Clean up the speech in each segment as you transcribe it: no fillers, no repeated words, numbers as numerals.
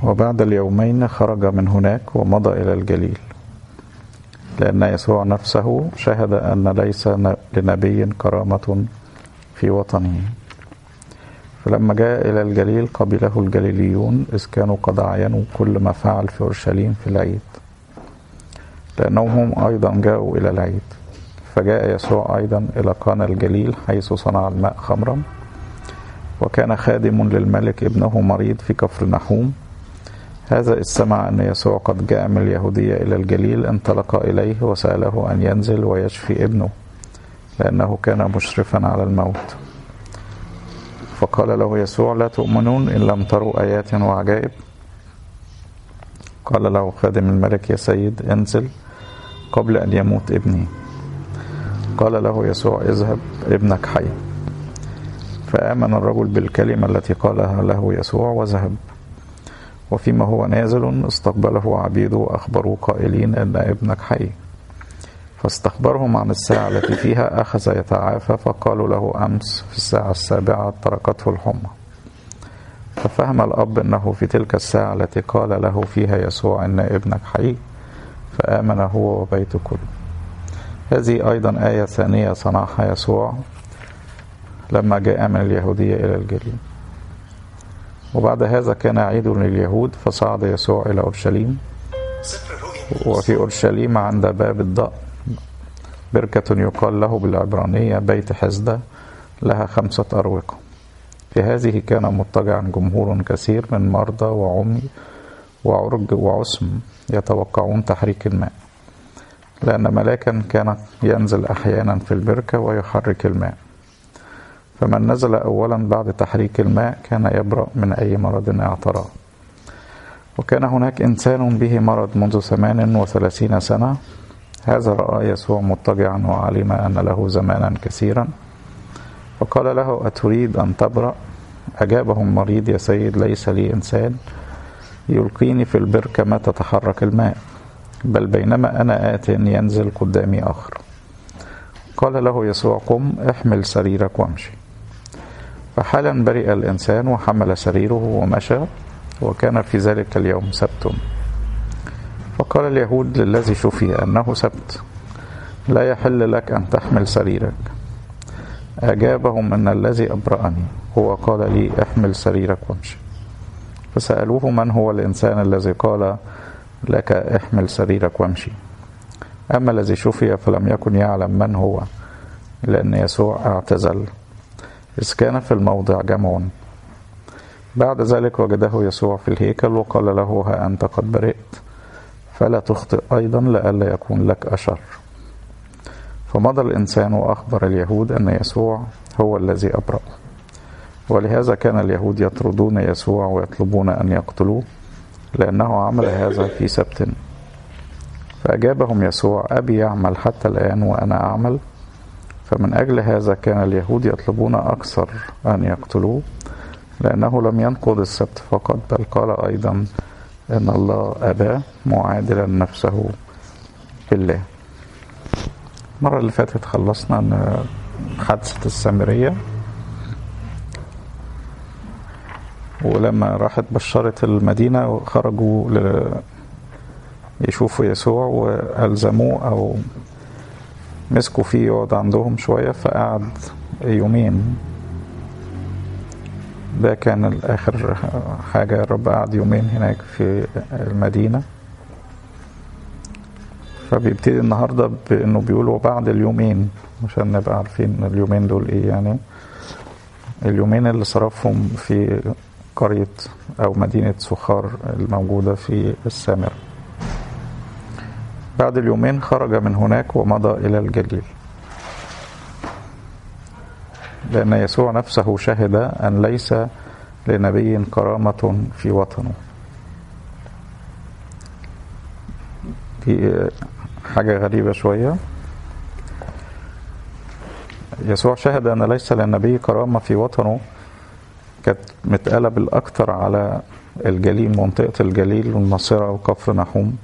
وبعد اليومين خرج من هناك ومضى إلى الجليل، لأن يسوع نفسه شهد أن ليس لنبي كرامة في وطنه. فلما جاء إلى الجليل قبله الجليليون، إذ كانوا قد عاينوا كل ما فعل في أورشليم في العيد، لأنهم هم أيضا جاءوا إلى العيد. فجاء يسوع أيضا إلى قانا الجليل حيث صنع الماء خمرا. وكان خادم للملك ابنه مريض في كفرنحوم. هذا إذ سمع أن يسوع قد جاء من اليهودية إلى الجليل انطلق إليه وسأله أن ينزل ويشفي ابنه، لأنه كان مشرفا على الموت. فقال له يسوع: لا تؤمنون إن لم تروا آيات وعجائب؟ قال له خادم الملك: يا سيد، انزل قبل أن يموت ابني. قال له يسوع: اذهب، ابنك حي. فآمن الرجل بالكلمة التي قالها له يسوع وذهب. وفيما هو نازل استقبله عبيده وأخبروه قائلين أن ابنك حي. فاستخبرهم عن الساعة التي فيها أخذ يتعافى، فقالوا له: أمس في الساعة 7 تركته الحمى. ففهم الأب أنه في تلك الساعة التي قال له فيها يسوع أن ابنك حي، فآمن هو وبيته كله. هذه أيضا آية ثانية صنعها يسوع لما جاء من اليهودية إلى الجليل. وبعد هذا كان عيد لليهود، فصعد يسوع إلى أورشليم. وفي أورشليم عند باب الضأ بركة يقال له بالعبرانية بيت حزدة، لها 5 أروقة. في هذه كان مضطجعا جمهور كثير من مرضى وعمي وعرج وعسم يتوقعون تحريك الماء، لأن ملاكا كان ينزل أحيانا في البركة ويحرك الماء. فمن نزل أولا بعد تحريك الماء كان يبرأ من أي مرض اعتراه. وكان هناك إنسان به مرض منذ 38 سنة. هذا رأى يسوع مضطجعا وعلم أن له زمانا كثيرا، فقال له: أتريد أن تبرأ؟ أجابه المريض: يا سيد، ليس لي إنسان يلقيني في البركة ما تتحرك الماء، بل بينما أنا آت ينزل قدامي آخر. قال له يسوع: قم، احمل سريرك وامشي. فحالا برئ الإنسان وحمل سريره ومشى. وكان في ذلك اليوم سبت. فقال اليهود للذي شفي أنه سبت: لا يحل لك أن تحمل سريرك. أجابهم: إن الذي أبرأني هو قال لي: احمل سريرك وامشي. فسألوه: من هو الإنسان الذي قال لك احمل سريرك وامشي؟ أما الذي شفي فلم يكن يعلم من هو، لأن يسوع اعتزل، إذ كان في الموضع جمع. بعد ذلك وجده يسوع في الهيكل وقال له: ها أنت قد برئت، فلا تخطئ أيضا لئلا يكون لك أشر. فمضى الإنسان وأخبر اليهود أن يسوع هو الذي أبرأ. ولهذا كان اليهود يطردون يسوع ويطلبون أن يقتلوه، لأنه عمل هذا في سبت. فأجابهم يسوع: أبي يعمل حتى الآن وأنا أعمل. فمن أجل هذا كان اليهود يطلبون أكثر أن يقتلوه، لأنه لم ينقض السبت فقط، بل قال أيضا إن الله أباه معادلا نفسه بالله. المرة اللي فاتت خلصنا عن حادثة السامرية، ولما راحت بشرت المدينة وخرجوا يشوفوا يسوع وألزموه أو مسكوا فيه يقعد عندهم شوية، فقعد يومين. ده كان آخر حاجة، الرب قعد يومين هناك في المدينة. فبيبتدي النهاردة بأنه بيقولوا بعد اليومين، عشان نبقى عارفين اليومين دول إيه. يعني اليومين اللي صرفهم في قرية أو مدينة سخار الموجودة في السامرة. بعد اليومين خرج من هناك ومضى إلى الجليل، لأن يسوع نفسه شهد أن ليس لنبي كرامة في وطنه. دي حاجة غريبة شوية. يسوع شهد أن ليس للنبي كرامة في وطنه، كانت متقالة بالأكثر على الجليل، منطقة الجليل والناصرة وكفرنحوم.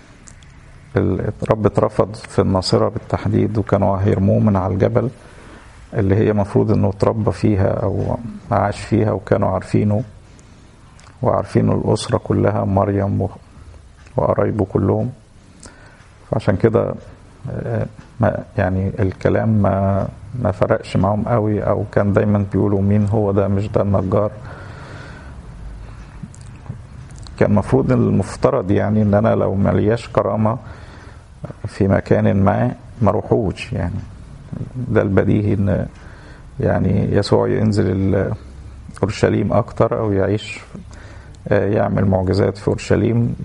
الرب اترفض في الناصرة بالتحديد، وكانوا هيرموه من على الجبل اللي هي مفروض انه اتربى فيها او عاش فيها وكانوا عارفينه. وعارفين الأسرة كلها، مريم وقرايبه كلهم. فعشان كده يعني الكلام ما فرقش معهم قوي، او كان دايما بيقولوا مين هو ده، مش ده النجار. كان المفترض يعني ان انا لو ملياش كرامة في مكان ما روحوش. يعني ده البديهي ان يعني يسوع ينزل اورشليم اكتر او يعيش يعمل معجزات في اورشليم.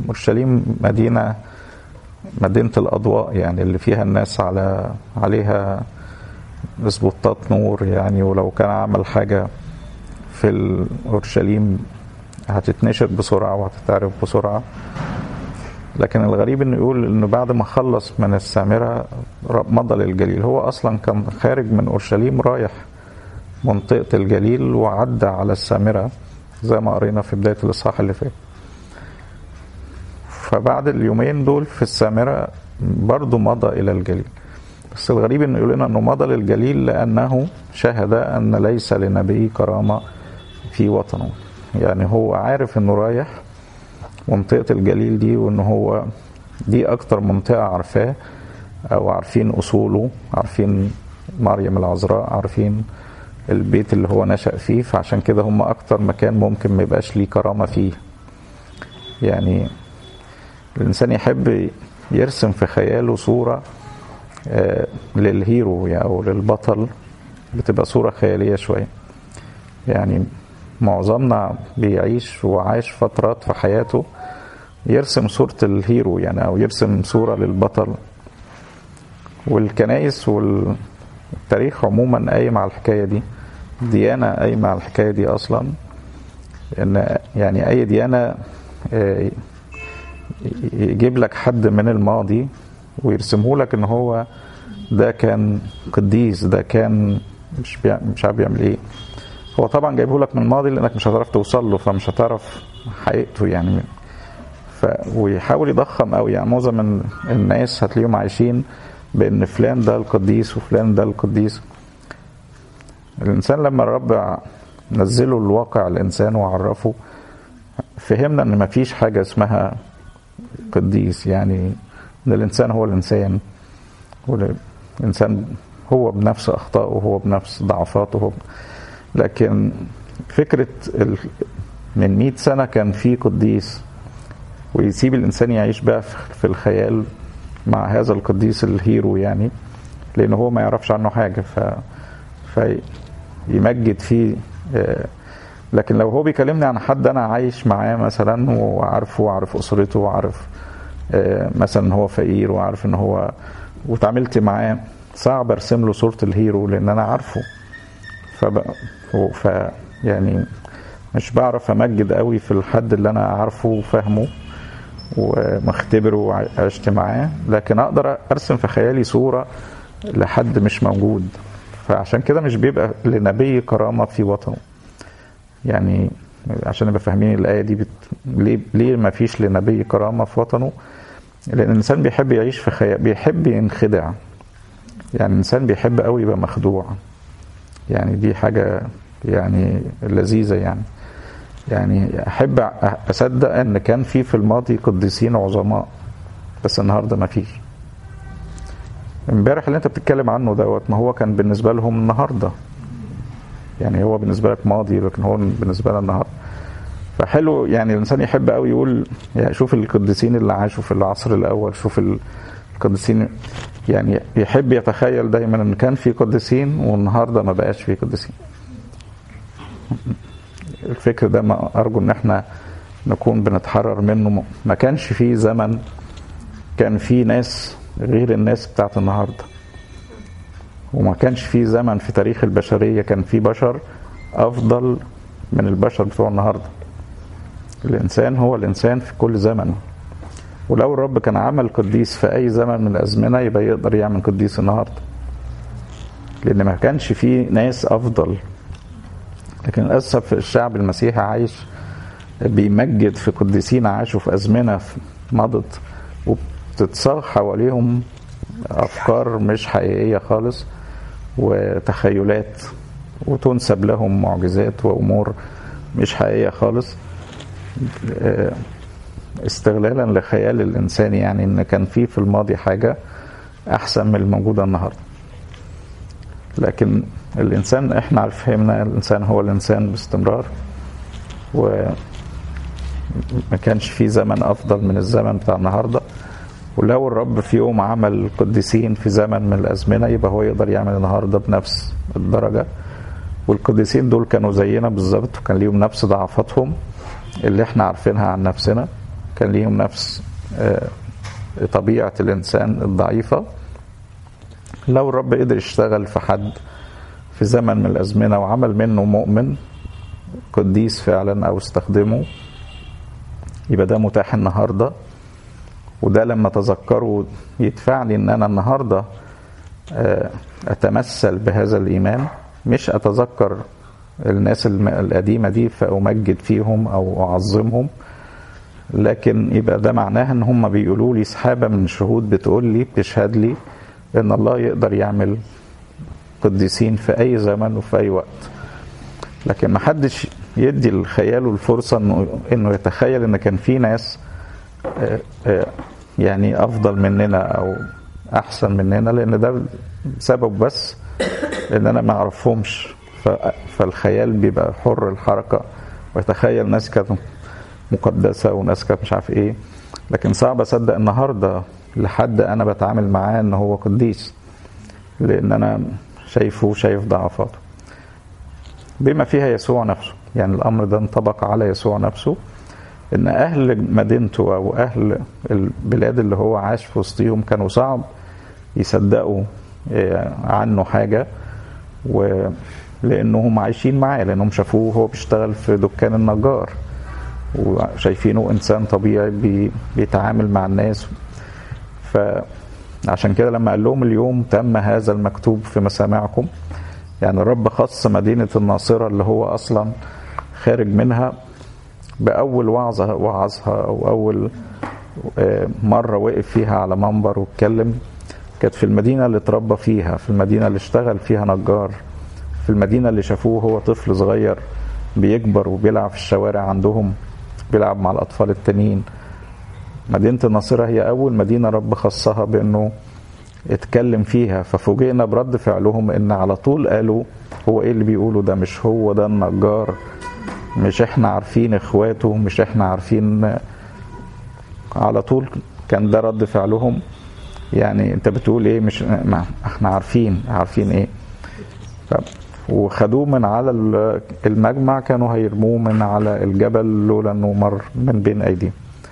مدينة الأضواء، يعني اللي فيها الناس عليها سبوتات نور يعني، ولو كان عمل حاجة في أورشليم هتتنشر بسرعة وهتتعرف بسرعة. لكن الغريب انه يقول انه بعد ما خلص من السامرة مضى للجليل. هو اصلا كان خارج من أورشليم رايح منطقة الجليل وعدى على السامرة زي ما قرينا في بداية الإصحاح اللي فات. فبعد اليومين دول في السامرة برضو مضى إلى الجليل. بس الغريب انه يقول لنا انه مضى للجليل لأنه شهد أن ليس لنبي كرامة في وطنه. يعني هو عارف انه رايح منطقة الجليل دي، وانه هو دي اكتر منطقة عارفاه، او عارفين اصوله، عارفين مريم العذراء، عارفين البيت اللي هو نشأ فيه. فعشان كده هم اكتر مكان ممكن ما يبقاش ليه كرامة فيه. يعني الانسان يحب يرسم في خياله صورة للهيرو يعني او للبطل، بتبقى صورة خيالية شوية. يعني معظمنا بيعيش وعايش فترات في حياته يرسم صورة الهيرو يعني، او يرسم صورة للبطل. والكنائس والتاريخ عموما قايم على الحكاية دي، الديانة قايمة على الحكاية دي اصلا. ان يعني اي ديانة يجيب لك حد من الماضي ويرسمه لك ان هو ده كان قديس، ده كان مش عارف بيعمل ايه. هو طبعا جايبه لك من الماضي لانك مش هتعرف توصل له، فمش هتعرف حقيقته يعني. ويحاول يضخم قوي. يعني معظم الناس هتلاقيهم عايشين بان فلان ده القديس وفلان ده القديس. الانسان لما الرب نزله الواقع الانسان وعرفه، فهمنا ان مفيش حاجة اسمها قديس. يعني ان الانسان هو الانسان، والانسان هو بنفس اخطائه وهو بنفس ضعفاته. لكن فكرة من 100 سنة كان في قديس، ويسيب الإنسان يعيش بقى في الخيال مع هذا القديس الهيرو يعني، لأنه هو ما يعرفش عنه حاجة فيمجد فيه. لكن لو هو بيكلمني عن حد أنا عايش معاه مثلا وعارفه وعارف أسرته وعارف مثلا هو فقير وعارف إن هو وتعاملت معاه، صعب أرسم له صورة الهيرو لأن أنا عارفه. يعني مش بعرف أمجد قوي في الحد اللي أنا عارفه وفهمه ومختبره وعشت معاه، لكن أقدر أرسم في خيالي صورة لحد مش موجود. فعشان كده مش بيبقى لنبي كرامة في وطنه. يعني عشان نبقى فاهمين الآية دي ليه ما فيش لنبي كرامة في وطنه. لأن الإنسان بيحب يعيش في خيال، بيحب ينخدع. يعني الإنسان بيحب قوي يبقى مخدوع. يعني دي حاجة يعني لذيذة. يعني أحب أصدق أن كان في الماضي قديسين عظماء، بس النهاردة ما فيش. امبارح اللي انت بتتكلم عنه دوت، ما هو كان بالنسبة لهم النهاردة. يعني هو بالنسبة لك ماضي، لكن هو بالنسبة لنا النهاردة. فحلو يعني الإنسان يحب قوي يقول يعني شوف القديسين اللي عاشوا في العصر الأول، شوف القديسين. يعني يحب يتخيل دايما ان كان في قديسين والنهاردة ما بقاش في قديسين. الفكر ده ما أرجو ان احنا نكون بنتحرر منه. ما كانش في زمن كان في ناس غير الناس بتاعت النهاردة، وما كانش في زمن في تاريخ البشرية كان في بشر أفضل من البشر بتوع النهاردة. الإنسان هو الإنسان في كل زمن. ولو الرب كان عمل قديس في أي زمن من الأزمنة يبقى يقدر يعمل قديس النهاردة، لأن ما كانش فيه ناس أفضل. لكن للأسف الشعب المسيحي عايش بيمجد في قديسين عاشوا في أزمنة مضت، وبتتصاغ حواليهم أفكار مش حقيقية خالص وتخيلات، وتنسب لهم معجزات وأمور مش حقيقية خالص. استغلالا لخيال الإنسان، يعني إن كان في الماضي حاجة أحسن من الموجودة النهاردة. لكن الإنسان إحنا فهمنا الإنسان هو الإنسان باستمرار، وما كانش في زمن أفضل من الزمن بتاع النهاردة. ولو الرب في يوم عمل قديسين في زمن من الأزمنة، يبقى هو يقدر يعمل النهاردة بنفس الدرجة. والقديسين دول كانوا زينا بالظبط، وكان ليهم نفس ضعفاتهم اللي احنا عارفينها عن نفسنا، كان ليهم نفس طبيعة الإنسان الضعيفة. لو الرب قدر يشتغل في حد في زمن من الأزمنة وعمل منه مؤمن قديس فعلا أو استخدمه، يبقى ده متاح النهاردة. وده لما تذكره يدفعني ان انا النهاردة اتمثل بهذا الايمان، مش اتذكر الناس القديمة دي فامجد فيهم او اعظمهم، لكن يبقى ده معناه ان هم بيقولوا لي سحابة من شهود بتقول لي بتشهد لي ان الله يقدر يعمل قديسين في اي زمن وفي اي وقت. لكن ما حدش يدي الخيال الفرصة انه يتخيل ان كان في ناس يعني افضل مننا او احسن مننا، لان ده سبب بس ان انا ما اعرفهمش. فالخيال بيبقى حر الحركة ويتخيل ناس كانت مقدسة وناس كانت مش عارف ايه، لكن صعب اصدق النهاردة لحد انا بتعامل معاه ان هو قديس، لان انا شايف ضعفاته بما فيها يسوع نفسه. يعني الامر ده انطبق على يسوع نفسه، ان اهل مدينته او اهل البلاد اللي هو عاش في وسطهم كانوا صعب يصدقوا عنه حاجة، ولانهم عايشين معاه، لانهم شافوه هو بيشتغل في دكان النجار وشايفينه انسان طبيعي بيتعامل مع الناس. فعشان كده لما قال لهم اليوم تم هذا المكتوب في مسامعكم، يعني الرب خص مدينة الناصرة اللي هو اصلا خارج منها بأول وعظها أو أول مرة وقف فيها على منبر واتكلم، كانت في المدينة اللي اتربى فيها، في المدينة اللي اشتغل فيها نجار، في المدينة اللي شافوه هو طفل صغير بيكبر وبيلعب في الشوارع عندهم، بيلعب مع الأطفال التانيين. مدينة الناصرة هي أول مدينة رب خصها بأنه اتكلم فيها. ففوجئنا برد فعلهم إن على طول قالوا هو إيه اللي بيقوله ده؟ مش هو ده النجار؟ مش احنا عارفين اخواته؟ مش احنا عارفين؟ على طول كان ده رد فعلهم. يعني انت بتقول ايه؟ مش ما احنا عارفين ايه؟ وخدوه من على المجمع، كانوا هيرموه من على الجبل لولا انه مر من بين ايديهم.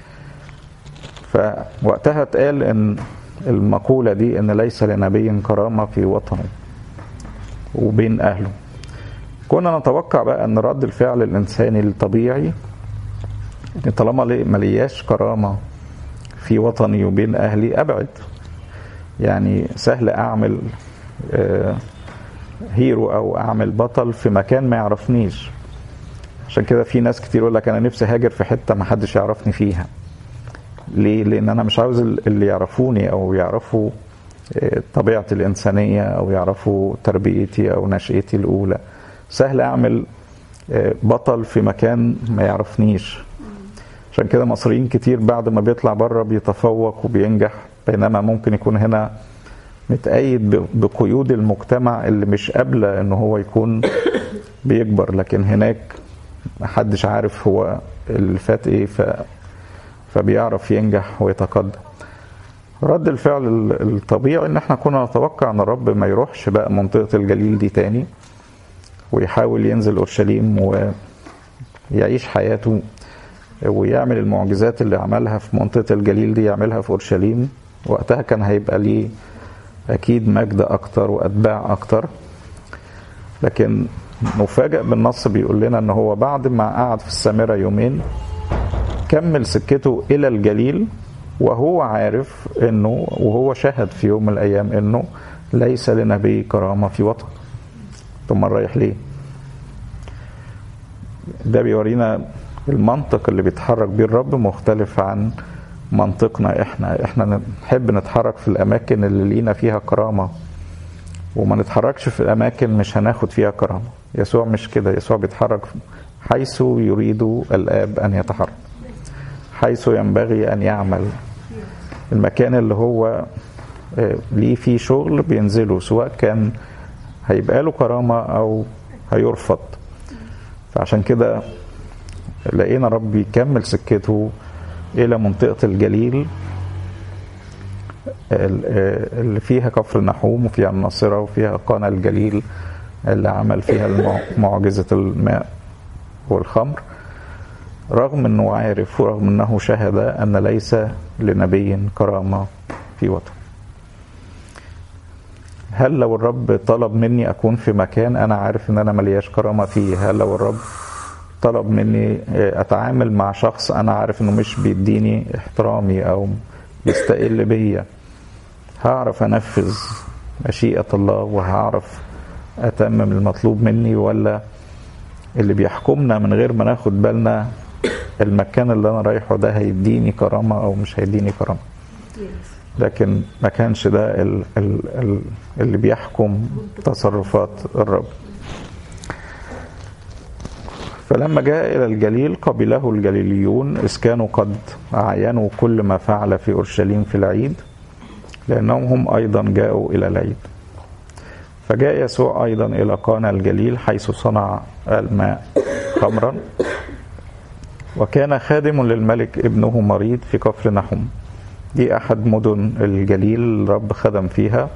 فوقتها اتقال ان المقولة دي ان ليس لنبي كرامة في وطنه وبين اهله. كنا نتوقع بقى ان رد الفعل الانساني الطبيعي ان طالما ملياش كرامة في وطني وبين اهلي ابعد. يعني سهل اعمل هيرو او اعمل بطل في مكان ما يعرفنيش. عشان كده في ناس كتير يقول لك انا نفسي هاجر في حتة ما حدش يعرفني فيها. ليه؟ لان انا مش عاوز اللي يعرفوني او يعرفوا طبيعتي الانسانية او يعرفوا تربيتي او نشأتي الاولى. سهل اعمل بطل في مكان ما يعرفنيش. عشان كده مصريين كتير بعد ما بيطلع بره بيتفوق وبينجح، بينما ممكن يكون هنا متقيد بقيود المجتمع اللي مش قابلة ان هو يكون بيكبر، لكن هناك محدش عارف هو اللي فات ايه، فبيعرف ينجح ويتقدم. رد الفعل الطبيعي ان احنا كنا نتوقع ان الرب ما يروحش بقى منطقة الجليل دي تاني ويحاول ينزل اورشليم ويعيش حياته ويعمل المعجزات اللي عملها في منطقة الجليل دي يعملها في اورشليم. وقتها كان هيبقى ليه اكيد مجد اكتر واتباع اكتر. لكن مفاجأ بالنص بيقول لنا ان هو بعد ما قعد في السامرة يومين كمل سكته الى الجليل، وهو عارف انه وهو شاهد في يوم من الايام انه ليس لنبي كرامة في وطن. ثم رايح ليه؟ ده بيورينا المنطق اللي بيتحرك بيه الرب مختلف عن منطقنا. احنا نحب نتحرك في الاماكن اللي لينا فيها كرامة، وما نتحركش في الاماكن مش هناخد فيها كرامة. يسوع مش كده. يسوع بيتحرك حيث يريد الآب أن يتحرك، حيث ينبغي أن يعمل. المكان اللي هو ليه فيه شغل بينزله، سواء كان هيبقى له كرامة أو هيرفض. فعشان كده لقينا رب يكمل سكته إلى منطقة الجليل اللي فيها كفر نحوم وفيها الناصرة وفيها قانا الجليل اللي عمل فيها معجزة الماء والخمر، رغم أنه عارف ورغم أنه شهد أن ليس لنبي كرامة في وطن. هل لو الرب طلب مني أكون في مكان أنا عارف أن أنا ملياش كرامة فيه، هل لو الرب طلب مني أتعامل مع شخص أنا عارف أنه مش بيديني احترامي أو يستقل بيا، هعرف أنفذ مشيئة الله وهعرف أتمم المطلوب مني، ولا اللي بيحكمنا من غير ما ناخد بالنا المكان اللي أنا رايحه ده هيديني كرامة أو مش هيديني كرامة؟ لكن ما كانش ده اللي بيحكم تصرفات الرب. فلما جاء إلى الجليل قبله الجليليون، إذ كانوا قد عاينوا كل ما فعل في أورشليم في العيد، لأنهم هم أيضا جاءوا إلى العيد. فجاء يسوع أيضا إلى قانا الجليل حيث صنع الماء خمرا، وكان خادم للملك ابنه مريض في كفر نحوم. دي أحد مدن الجليل الرب خدم فيها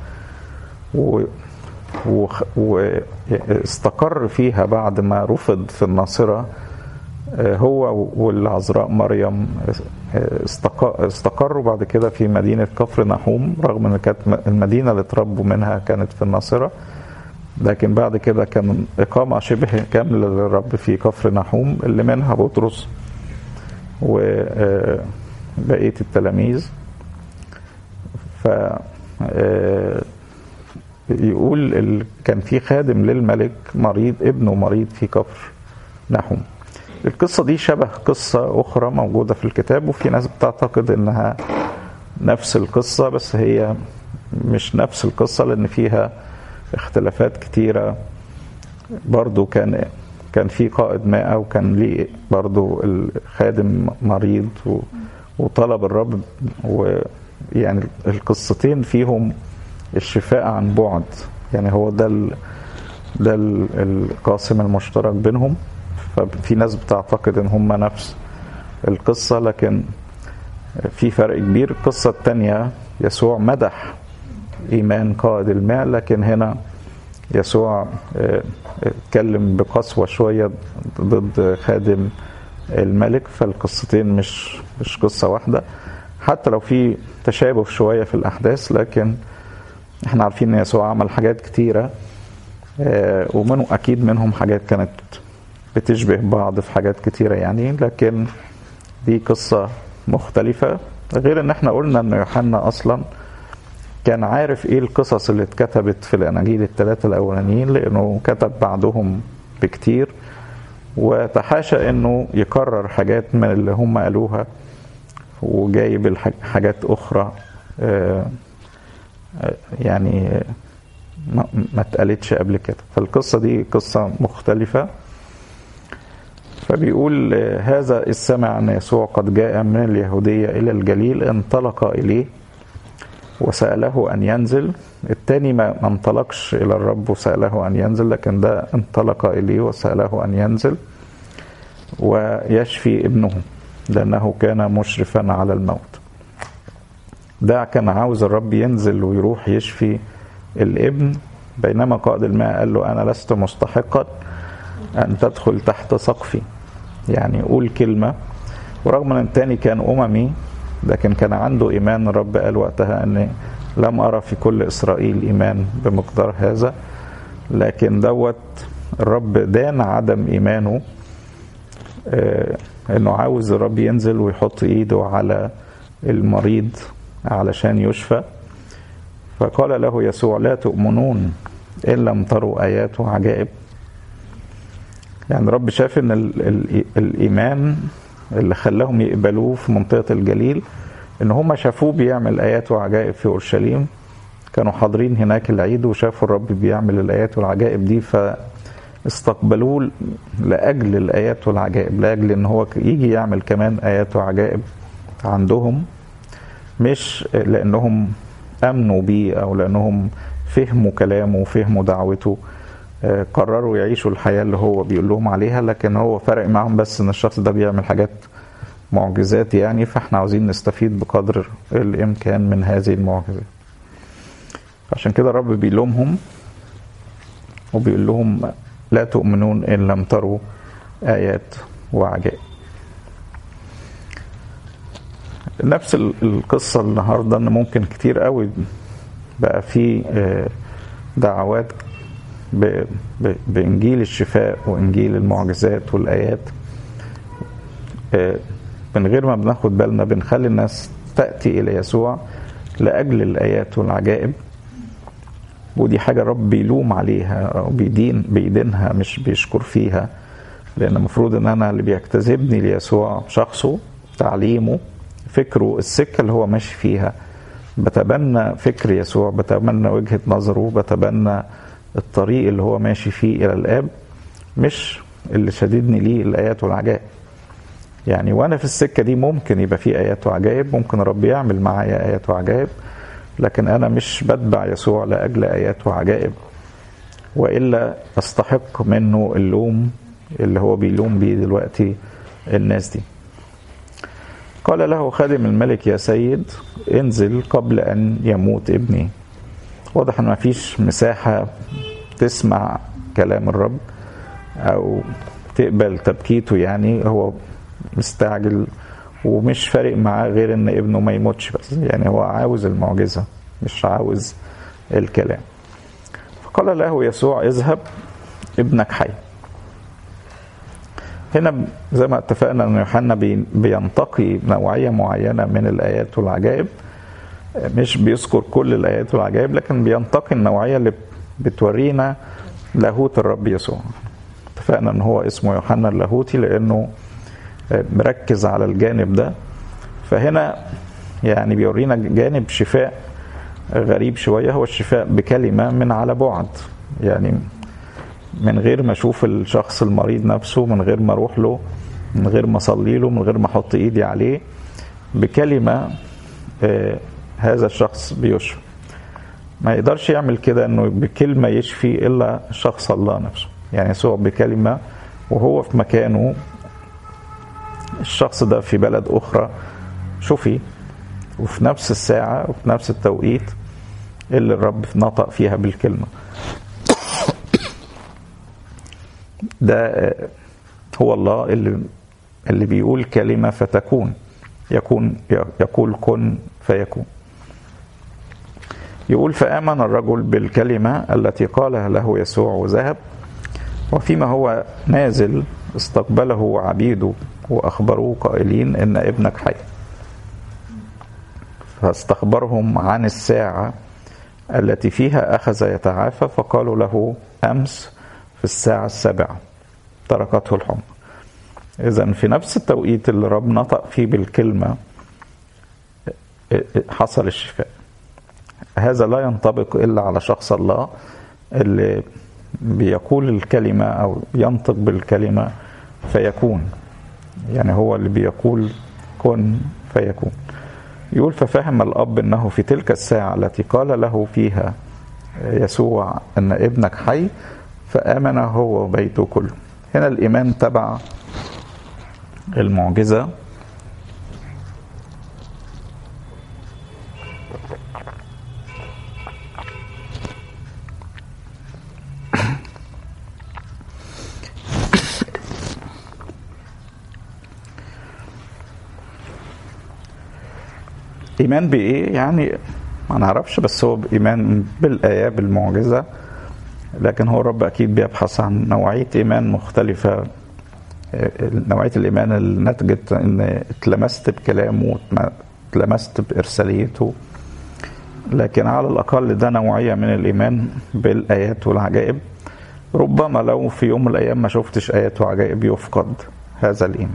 واستقر فيها بعد ما رفض في الناصرة هو والعذراء مريم. استقروا بعد كده في مدينة كفر نحوم، رغم ان كانت المدينة اللي اتربوا منها كانت في الناصرة، لكن بعد كده كان إقامة شبه كاملة للرب في كفر نحوم اللي منها بطرس وبقية التلاميذ. يقول كان في خادم للملك مريض، ابنه مريض في كفر نحوم. القصة دي شبه قصة أخرى موجودة في الكتاب، وفي ناس بتعتقد إنها نفس القصة، بس هي مش نفس القصة لأن فيها اختلافات كتيرة. برضو كان في قائد ماء وكان ليه برضو الخادم مريض وطلب الرب، ويعني القصتين فيهم الشفاء عن بعد، يعني هو ده القاسم المشترك بينهم. ففي ناس بتعتقد ان هم نفس القصة، لكن في فرق كبير. القصة التانية يسوع مدح إيمان قائد الماء، لكن هنا يسوع اتكلم بقسوة شوية ضد خادم الملك. فالقصتين مش قصة واحدة، حتى لو في تشابه شوية في الأحداث، لكن احنا عارفين ان يسوع عمل حاجات كتيرة، ومنه أكيد منهم حاجات كانت بتشبه بعض في حاجات كتيرة يعني، لكن دي قصة مختلفة. غير ان احنا قلنا ان يوحنا اصلا كان عارف ايه القصص اللي اتكتبت في الاناجيل الثلاثة الاولانيين، لانه كتب بعدهم بكتير، وتحاشى انه يكرر حاجات من اللي هم قالوها وجايب حاجات اخرى يعني ما اتقالتش قبل كده. فالقصة دي قصة مختلفة. فبيقول هذا إذ سمع أن يسوع قد جاء من اليهودية إلى الجليل انطلق إليه وسأله أن ينزل. التاني ما انطلقش إلى الرب وسأله أن ينزل، لكن ده انطلق إليه وسأله أن ينزل ويشفي ابنه لأنه كان مشرفا على الموت. ده كان عاوز الرب ينزل ويروح يشفي الابن، بينما قائد الماء قال له أنا لست مستحقا أن تدخل تحت سقفي، يعني قول كلمة. ورغم أن التاني كان أممي، لكن كان عنده إيمان. الرب قال وقتها أن لم أرى في كل إسرائيل إيمان بمقدار هذا، لكن الرب دان عدم إيمانه، أنه عاوز الرب ينزل ويحط إيده على المريض علشان يشفى. فقال له يسوع لا تؤمنون إن لم تروا آيات وعجائب. يعني الرب شاف ان الإيمان اللي خلاهم يقبلوه في منطقة الجليل ان هم شافوه بيعمل آيات وعجائب في أورشليم، كانوا حاضرين هناك العيد وشافوا الرب بيعمل الآيات والعجائب دي، استقبلوه لأجل الآيات والعجائب، لأجل إن هو يجي يعمل كمان آيات وعجائب عندهم، مش لأنهم أمنوا بيه أو لأنهم فهموا كلامه وفهموا دعوته قرروا يعيشوا الحياة اللي هو بيقول لهم عليها، لكن هو فرق معهم بس إن الشخص ده بيعمل حاجات معجزات يعني، فاحنا عاوزين نستفيد بقدر الإمكان من هذه المعجزات. عشان كده الرب بيلومهم وبيقول لهم لا تؤمنون إن لم تروا آيات وعجائب. نفس القصة النهاردة، ان ممكن كتير قوي بقى في دعوات بإنجيل الشفاء وإنجيل المعجزات والآيات، من غير ما بناخد بالنا بنخلي الناس تأتي إلى يسوع لأجل الآيات والعجائب، ودي حاجة رب بيلوم عليها أو بيدينها مش بيشكر فيها، لأن المفروض أن أنا اللي بيجتذبني ليسوع شخصه، تعليمه، فكره، السكة اللي هو ماشي فيها، بتبنى فكر يسوع، بتبنى وجهة نظره، بتبنى الطريق اللي هو ماشي فيه إلى الآب، مش اللي شددني ليه الآيات والعجائب. يعني وأنا في السكة دي ممكن يبقى فيه آيات وعجائب، ممكن رب يعمل معايا آيات وعجائب، لكن أنا مش بتبع يسوع لأجل آيات وعجائب، وإلا أستحق منه اللوم اللي هو بيلوم بيه دلوقتي الناس دي. قال له خادم الملك يا سيد انزل قبل أن يموت ابني. واضح أن ما فيش مساحة تسمع كلام الرب أو تقبل تبكيته، يعني هو مستعجل ومش فارق معاه غير أن ابنه ما يموتش بس، يعني هو عاوز المعجزة مش عاوز الكلام. فقال له يسوع اذهب ابنك حي. هنا زي ما اتفقنا ان يوحنا بينتقي نوعية معينة من الآيات والعجائب، مش بيذكر كل الآيات والعجائب، لكن بينتقي النوعية اللي بتورينا لاهوت الرب يسوع. اتفقنا ان هو اسمه يوحنا اللاهوتي لانه مركز على الجانب ده. فهنا يعني بيورينا جانب شفاء غريب شوية، هو الشفاء بكلمة من على بعد، يعني من غير ما اشوف الشخص المريض نفسه، من غير ما اروح له، من غير ما اصلي له، من غير ما احط ايدي عليه، بكلمة هذا الشخص بيشفى. ما يقدرش يعمل كده انه بكلمة يشفي الا شخص الله نفسه، يعني يسوع بكلمة وهو في مكانه، الشخص ده في بلد اخرى شفي، وفي نفس الساعة وفي نفس التوقيت اللي الرب نطق فيها بالكلمة. ده هو الله اللي بيقول كلمة فتكون، يقول كن فيكون. يقول فآمن الرجل بالكلمة التي قالها له يسوع وذهب، وفيما هو نازل استقبله عبيده وأخبروه قائلين إن ابنك حي. فاستخبرهم عن الساعة التي فيها أخذ يتعافى، فقالوا له أمس في الساعة 7 تركته الحمى. إذن في نفس التوقيت اللي رب نطق فيه بالكلمة حصل الشفاء. هذا لا ينطبق إلا على شخص الله اللي بيقول الكلمة أو ينطق بالكلمة فيكون، يعني هو اللي بيقول كن فيكون. يقول ففهم الأب أنه في تلك الساعة التي قال له فيها يسوع أن ابنك حي، فآمن هو وبيته كله. هنا الإيمان تبع المعجزة، إيمان بإيه؟ يعني ما نعرفش، بس هو إيمان بالآية بالمعجزة، لكن هو الرب أكيد بيبحث عن نوعية إيمان مختلفة، نوعية الإيمان اللي نتجت إن اتلمست بكلامه، اتلمست بإرساليته، لكن على الأقل ده نوعية من الإيمان بالآيات والعجائب. ربما لو في يوم من الأيام ما شفتش آيات وعجائب يفقد هذا الإيمان.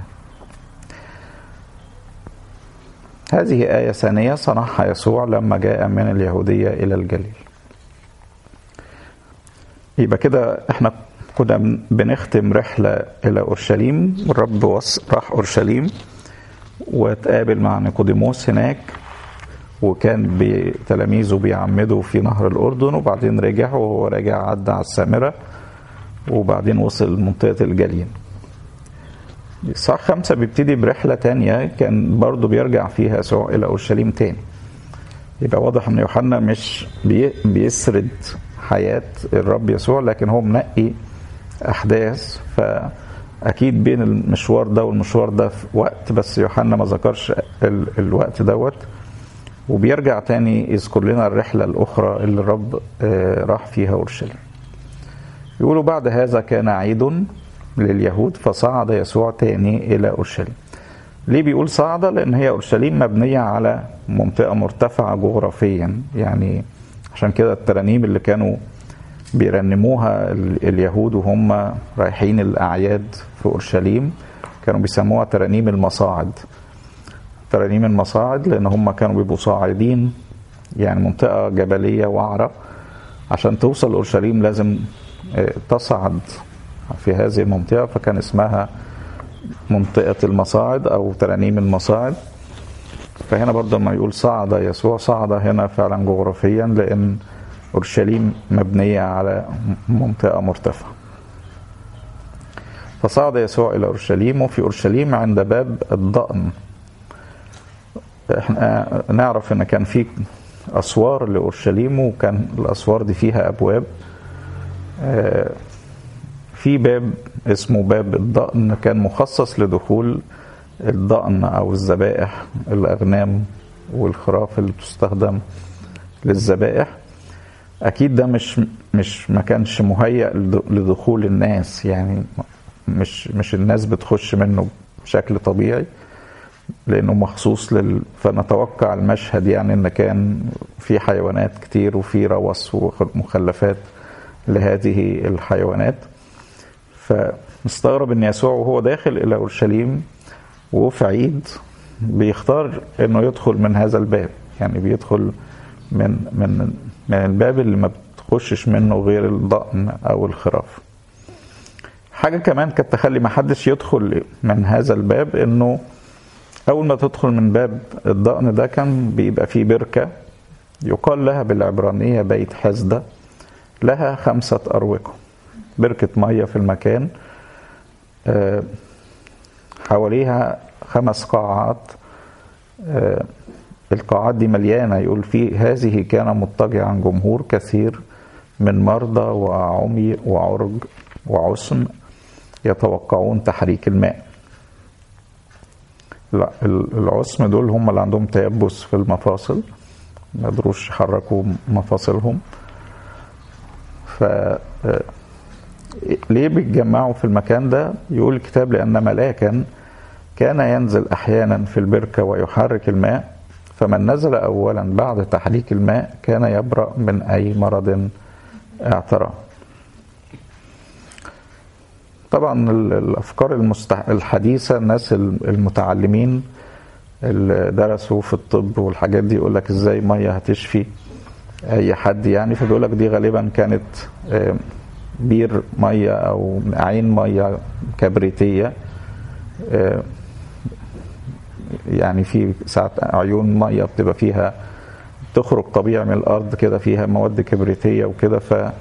هذه آية ثانية صنعها يسوع لما جاء من اليهودية إلى الجليل. يبقى كده احنا كنا بنختم رحلة إلى أورشليم، والرب راح أورشليم وتقابل مع نيقوديموس هناك، وكان بتلاميذه بيعمدوا في نهر الأردن، وبعدين رجع، وهو راجع عدى على السامرة، وبعدين وصل منطقة الجليل. إصحاح 5 بيبتدي برحلة تانية كان برضو بيرجع فيها يسوع إلى أورشليم تاني. يبقى واضح أن يوحنا مش بيسرد حياة الرب يسوع، لكن هو منقي أحداث، فأكيد بين المشوار ده والمشوار ده في وقت، بس يوحنا ما ذكرش الوقت دوت. وبيرجع تاني يذكر لنا الرحلة الأخرى اللي الرب راح فيها أورشليم. يقولوا بعد هذا كان عيد لليهود فصعد يسوع تاني إلى أورشليم. ليه بيقول صعد؟ لأن هي أورشليم مبنية على منطقة مرتفعة جغرافيا، يعني عشان كده الترانيم اللي كانوا بيرنموها اليهود وهم رايحين الأعياد في أورشليم كانوا بيسموها ترانيم المصاعد. ترانيم المصاعد لأن هم كانوا بيبقوا صاعدين، يعني منطقة جبلية وعرة، عشان توصل أورشليم لازم تصعد في هذه المنطقة، فكان اسمها منطقة المصاعد أو ترانيم المصاعد. فهنا برضه لما يقول صعد يسوع، صعد هنا فعلا جغرافيا، لأن أورشليم مبنية على منطقة مرتفعة. فصعد يسوع إلى أورشليم، وفي أورشليم عند باب الضأن. احنا نعرف ان كان في أسوار لأورشليم، وكان الأسوار دي فيها أبواب. في باب اسمه باب الضأن كان مخصص لدخول الضأن أو الذبائح، الأغنام والخراف اللي بتستخدم للذبائح. أكيد ده ما كانش مهيأ لدخول الناس، يعني مش الناس بتخش منه بشكل طبيعي، لأنه مخصوص فنتوقع المشهد يعني إن كان في حيوانات كتير وفي روث ومخلفات لهذه الحيوانات. فنستغرب إن يسوع وهو داخل إلى أورشليم وفي عيد بيختار إنه يدخل من هذا الباب، يعني بيدخل من الباب اللي ما بتخشش منه غير الضأن أو الخراف. حاجة كمان كانت تخلي ما حدش يدخل من هذا الباب، إنه أول ما تدخل من باب الضأن ده كان بيبقى فيه بركة يقال لها بالعبرانية بيت حزدة، لها 5 أروقة، بركة مية في المكان، حواليها 5 قاعات. القاعات دي مليانة، يقول فيه هذه كان مضطجعا جمهور كثير من مرضى وعمي وعرج وعسم يتوقعون تحريك الماء. لا، العسم دول هم اللي عندهم تيبس في المفاصل، ما قدروش يحركوا مفاصلهم. ليه بيتجمعوا في المكان ده؟ يقول الكتاب لأن ملاكا كان ينزل أحيانا في البركة ويحرك الماء، فمن نزل أولا بعد تحريك الماء كان يبرأ من أي مرض اعترى. طبعا الأفكار الحديثة، الناس المتعلمين اللي درسوا في الطب والحاجات دي يقول لك ازاي مية هتشفي أي حد، يعني فبيقول لك دي غالبا كانت بير مية أو عين مية كبريتية، يعني في ساعات عيون مية بتبقى فيها تخرج طبيعي من الأرض كده فيها مواد كبريتية وكده.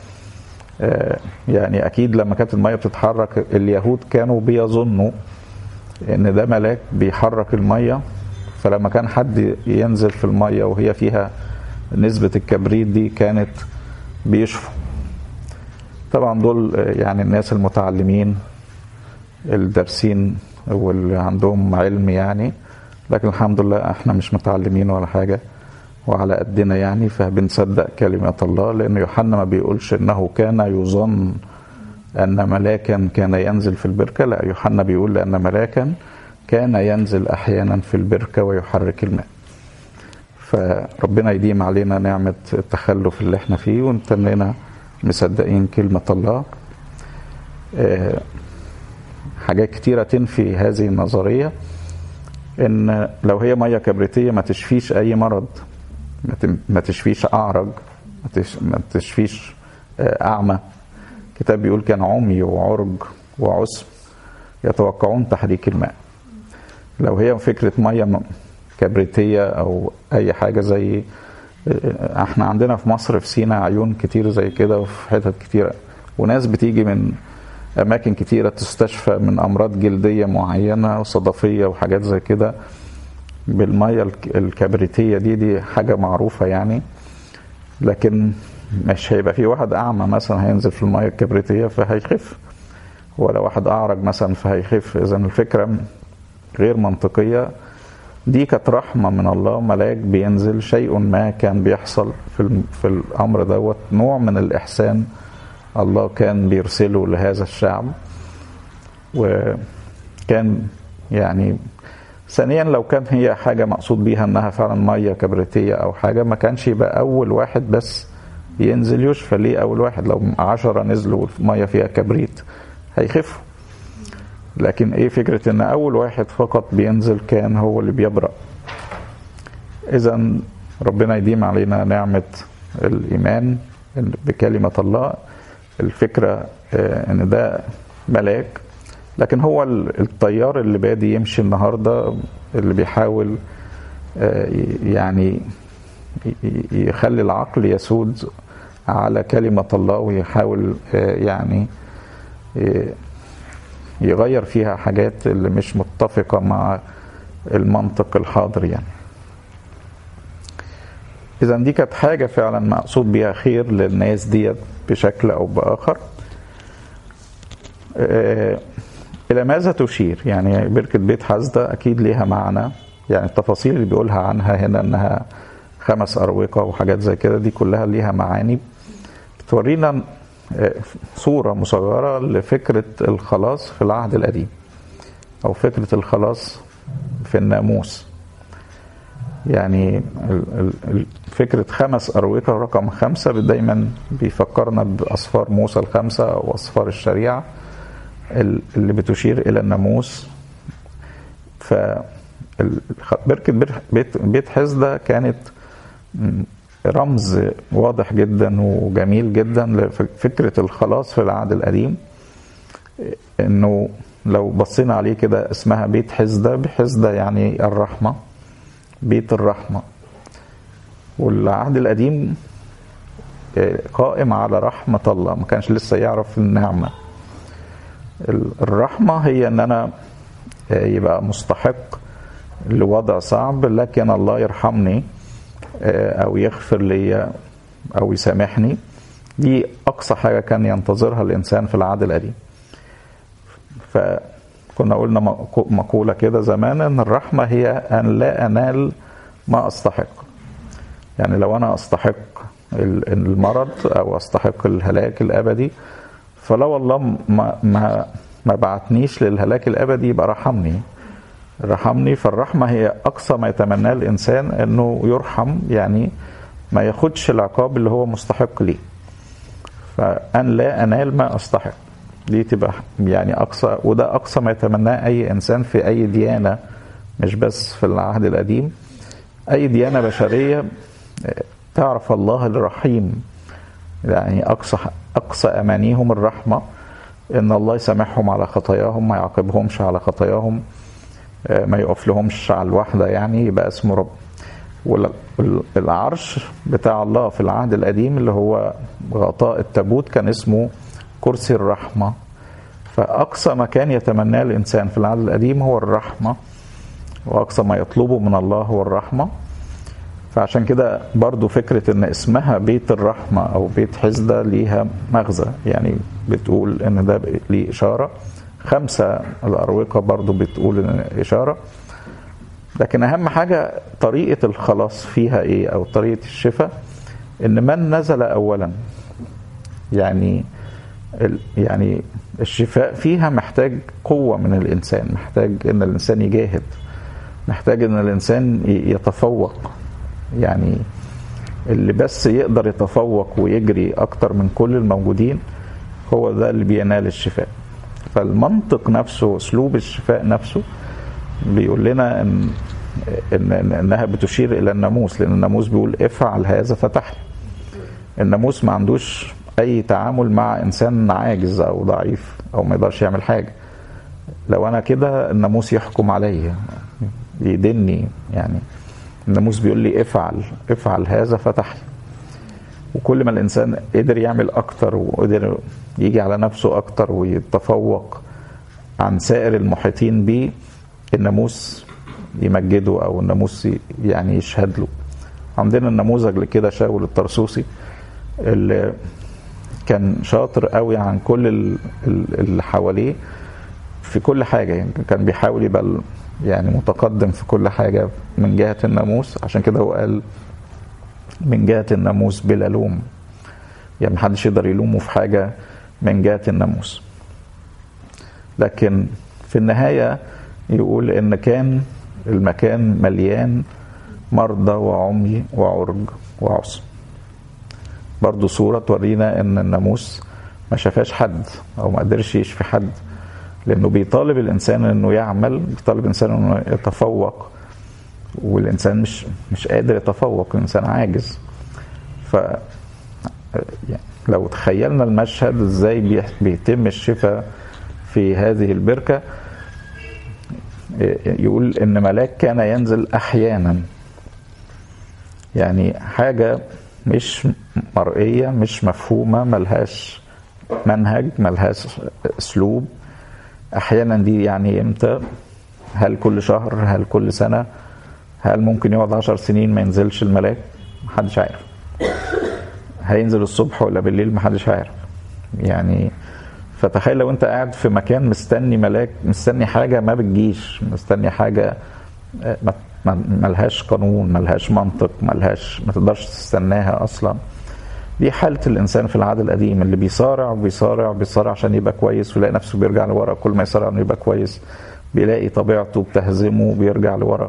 يعني أكيد لما كانت المية بتتحرك اليهود كانوا بيظنوا إن ده ملاك بيحرك المية، فلما كان حد ينزل في المية وهي فيها نسبة الكبريت دي كانت بيشفوا. طبعا دول يعني الناس المتعلمين الدارسين واللي عندهم علم يعني، لكن الحمد لله احنا مش متعلمين ولا حاجة وعلى قدنا يعني، فبنصدق كلمة الله، لأن يوحنا ما بيقولش إنه كان يظن أن ملاكا كان ينزل في البركة، لا، يوحنا بيقول لأن ملاكا كان ينزل أحيانا في البركة ويحرك الماء. فربنا يديم علينا نعمة التخلف اللي احنا فيه ونتنينا مصدقين كلمة الله. حاجات كتيرة تنفي هذه النظرية، إن لو هي مية كبريتية ما تشفيش أي مرض، ما تشفيش أعرج، ما تشفيش أعمى، الكتاب بيقول كان عمي وعرج وعسم يتوقعون تحريك الماء. لو هي فكرة مية كبريتية أو أي حاجة زي احنا عندنا في مصر في سينا عيون كتير زي كده وفي حتت كتيرة، وناس بتيجي من أماكن كتيرة تستشفى من أمراض جلدية معينة وصدفية وحاجات زي كده بالمية الكبريتية دي حاجة معروفة يعني. لكن مش هيبقى في واحد أعمى مثلا هينزل في المية الكبريتية فهيخف، ولا واحد أعرج مثلا فهيخف. إذا الفكرة غير منطقية. دي كانت رحمة من الله، ملاك بينزل، شيء ما كان بيحصل في الأمر دوت، نوع من الإحسان الله كان بيرسله لهذا الشعب. وكان يعني ثانيا لو كان هي حاجة مقصود بيها انها فعلا مية كبريتية او حاجة، ما كانش يبقى اول واحد بس ينزل يشفى. ليه اول واحد؟ لو 10 نزلوا مية فيها كبريت هيخفوا. لكن ايه فكرة ان اول واحد فقط بينزل كان هو اللي بيبرأ. اذا ربنا يديم علينا نعمة الايمان بكلمة الله. الفكرة ان ده ملاك، لكن هو الطيار اللي بادي يمشي النهاردة اللي بيحاول يعني يخلي العقل يسود على كلمة الله ويحاول يعني يغير فيها حاجات اللي مش متفقة مع المنطق الحاضر يعني. إذا دي كانت حاجة فعلا مقصود بيها خير للناس ديت بشكل أو بآخر. إلى ماذا تشير؟ يعني بركة بيت حزدة أكيد ليها معنى، يعني التفاصيل اللي بيقولها عنها هنا أنها 5 أروقة وحاجات زي كده دي كلها ليها معاني بتورينا صورة مصغرة لفكرة الخلاص في العهد القديم أو فكرة الخلاص في الناموس. يعني فكرة 5 أروقة، رقم 5 دايما بيفكرنا بأصفار موسى 5 أو أصفار الشريعة اللي بتشير إلى الناموس. فبركة بيت حزدة كانت رمز واضح جدا وجميل جدا لفكرة الخلاص في العهد القديم. إنه لو بصينا عليه كده اسمها بيت حزدة، بحزدة يعني الرحمة، بيت الرحمة. والعهد القديم قائم على رحمة الله، ما كانش لسه يعرف النعمة. الرحمة هي ان انا يبقى مستحق لوضع صعب لكن الله يرحمني او يغفر لي او يسامحني. دي اقصى حاجة كان ينتظرها الانسان في العهد القديم. فكنا قلنا مقولة كده زمان ان الرحمة هي ان لا انال ما استحق. يعني لو انا استحق المرض او استحق الهلاك الابدي، فلا والله ما بعتنيش للهلاك الابدي، يبقى رحمني. فالرحمة هي اقصى ما يتمناه الانسان انه يرحم، يعني ما ياخدش العقاب اللي هو مستحق ليه. فان لا انال ما استحق دي تبقى يعني اقصى، وده اقصى ما يتمناه اي انسان في اي ديانة، مش بس في العهد القديم. اي ديانة بشرية تعرف الله الرحيم، يعني اقصى امانيهم الرحمة، ان الله يسامحهم على خطاياهم، ما يعاقبهمش على خطاياهم، ما يقف لهمش على الوحدة، يعني يبقى اسمه رب. والعرش بتاع الله في العهد القديم اللي هو غطاء التابوت كان اسمه كرسي الرحمة. فأقصى ما كان يتمناه الإنسان في العهد القديم هو الرحمة، وأقصى ما يطلبه من الله هو الرحمة. فعشان كده برضو فكرة ان اسمها بيت الرحمة او بيت حزدة ليها مغزى، يعني بتقول ان ده ليه اشارة. 5 الأروقة برضو بتقول ان اشارة. لكن اهم حاجة طريقة الخلاص فيها ايه، او طريقة الشفاء، ان من نزل اولا. يعني الشفاء فيها محتاج قوة من الانسان، محتاج ان الانسان يجاهد، محتاج ان الانسان يتفوق. يعني اللي بس يقدر يتفوق ويجري اكتر من كل الموجودين هو ده اللي بينال الشفاء. فالمنطق نفسه، اسلوب الشفاء نفسه بيقول لنا انها بتشير الى الناموس، لان الناموس بيقول افعل هذا فتحيا. الناموس ما عندوش اي تعامل مع انسان عاجز او ضعيف او ما يقدرش يعمل حاجه. لو انا كده الناموس يحكم عليا يدني، يعني الناموس بيقول لي افعل هذا فتحيا. وكل ما الانسان قدر يعمل اكتر وقدر يجي على نفسه اكتر ويتفوق عن سائر المحيطين بيه، الناموس يمجده او الناموس يعني يشهد له. عندنا النموذج لكده شاول الطرسوسي اللي كان شاطر قوي عن كل اللي حواليه في كل حاجة، يعني كان بيحاول يبقى يعني متقدم في كل حاجة من جهة الناموس. عشان كده هو قال من جهة الناموس بلا لوم، يعني محدش يقدر يلومه في حاجة من جهة الناموس. لكن في النهاية يقول إن كان المكان مليان مرضى وعمي وعرج وعصم. برضو صورة تورينا إن الناموس ما شافاش حد أو ما قدرش يشفي حد، لأنه بيطالب الإنسان إنه يعمل، بيطالب الإنسان إنه يتفوق، والإنسان مش قادر يتفوق، الإنسان عاجز. ف يعني لو تخيلنا المشهد إزاي بيتم الشفاء في هذه البركة، يقول إن ملاك كان ينزل أحيانا، يعني حاجة مش مرئية مش مفهومة، ملهاش منهج ملهاش أسلوب. أحيانا دي يعني إمتى؟ هل كل شهر؟ هل كل سنة؟ هل ممكن يقعد 10 سنين ما ينزلش الملاك؟ محدش عارف. هينزل الصبح ولا بالليل؟ محدش عارف. يعني فتخيل لو انت قاعد في مكان مستني ملاك، مستني حاجة ما بتجيش، مستني حاجة ملهاش قانون ملهاش منطق ما تقدرش تستناها أصلا. دي حالة الإنسان في العهد القديم اللي بيصارع عشان يبقى كويس، ويلاقي نفسه بيرجع لورا. كل ما يصارع انه يبقى كويس بيلاقي طبيعته بتهزمه وبيرجع لورا.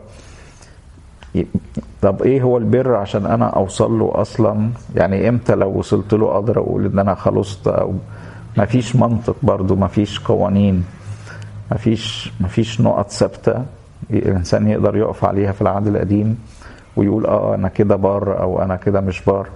طب ايه هو البر عشان انا اوصل له اصلا؟ يعني امتى لو وصلت له اقدر اقول ان انا خلصت؟ او مفيش منطق، برضو مفيش قوانين، مفيش نقط ثابته الانسان يقدر يقف عليها في العهد القديم ويقول انا كده بار او انا كده مش بار.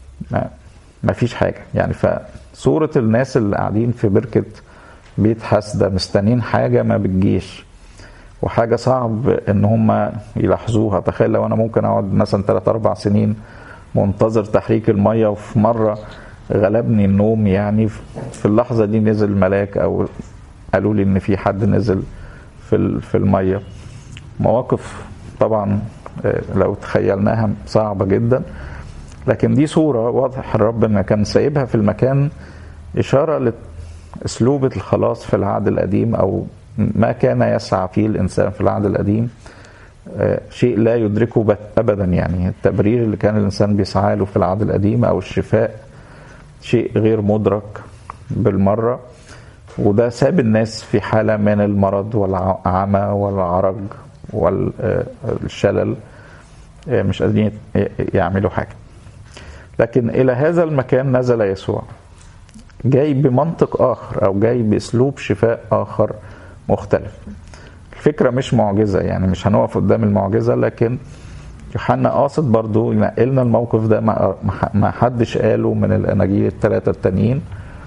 مفيش حاجه. يعني فصوره الناس اللي قاعدين في بركه بيت حسده مستنين حاجه ما بتجيش، وحاجة صعب ان هم يلاحظوها. تخيل لو انا ممكن اقعد مثلا 3-4 سنين منتظر تحريك المية، وفي مرة غلبني النوم، يعني في اللحظة دي نزل ملاك او قالوا لي ان في حد نزل في المية. مواقف طبعا لو تخيلناها صعبة جدا، لكن دي صورة واضح الرب ان كان سايبها في المكان اشارة لاسلوب الخلاص في العهد القديم، او ما كان يسعى فيه الإنسان في العهد القديم، شيء لا يدركه أبدا. يعني التبرير اللي كان الإنسان بيسعى له في العهد القديم أو الشفاء شيء غير مدرك بالمرة، وده ساب الناس في حالة من المرض والعمى والعرج والشلل، مش قادرين يعملوا حاجة. لكن إلى هذا المكان نزل يسوع، جاي بمنطق آخر أو جاي بأسلوب شفاء آخر مختلف. الفكرة مش معجزة، يعني مش هنقف قدام المعجزة، لكن يوحنا قاصد برضو ينقلنا الموقف ده ما حدش قاله من الأناجيل الثلاثة التانيين،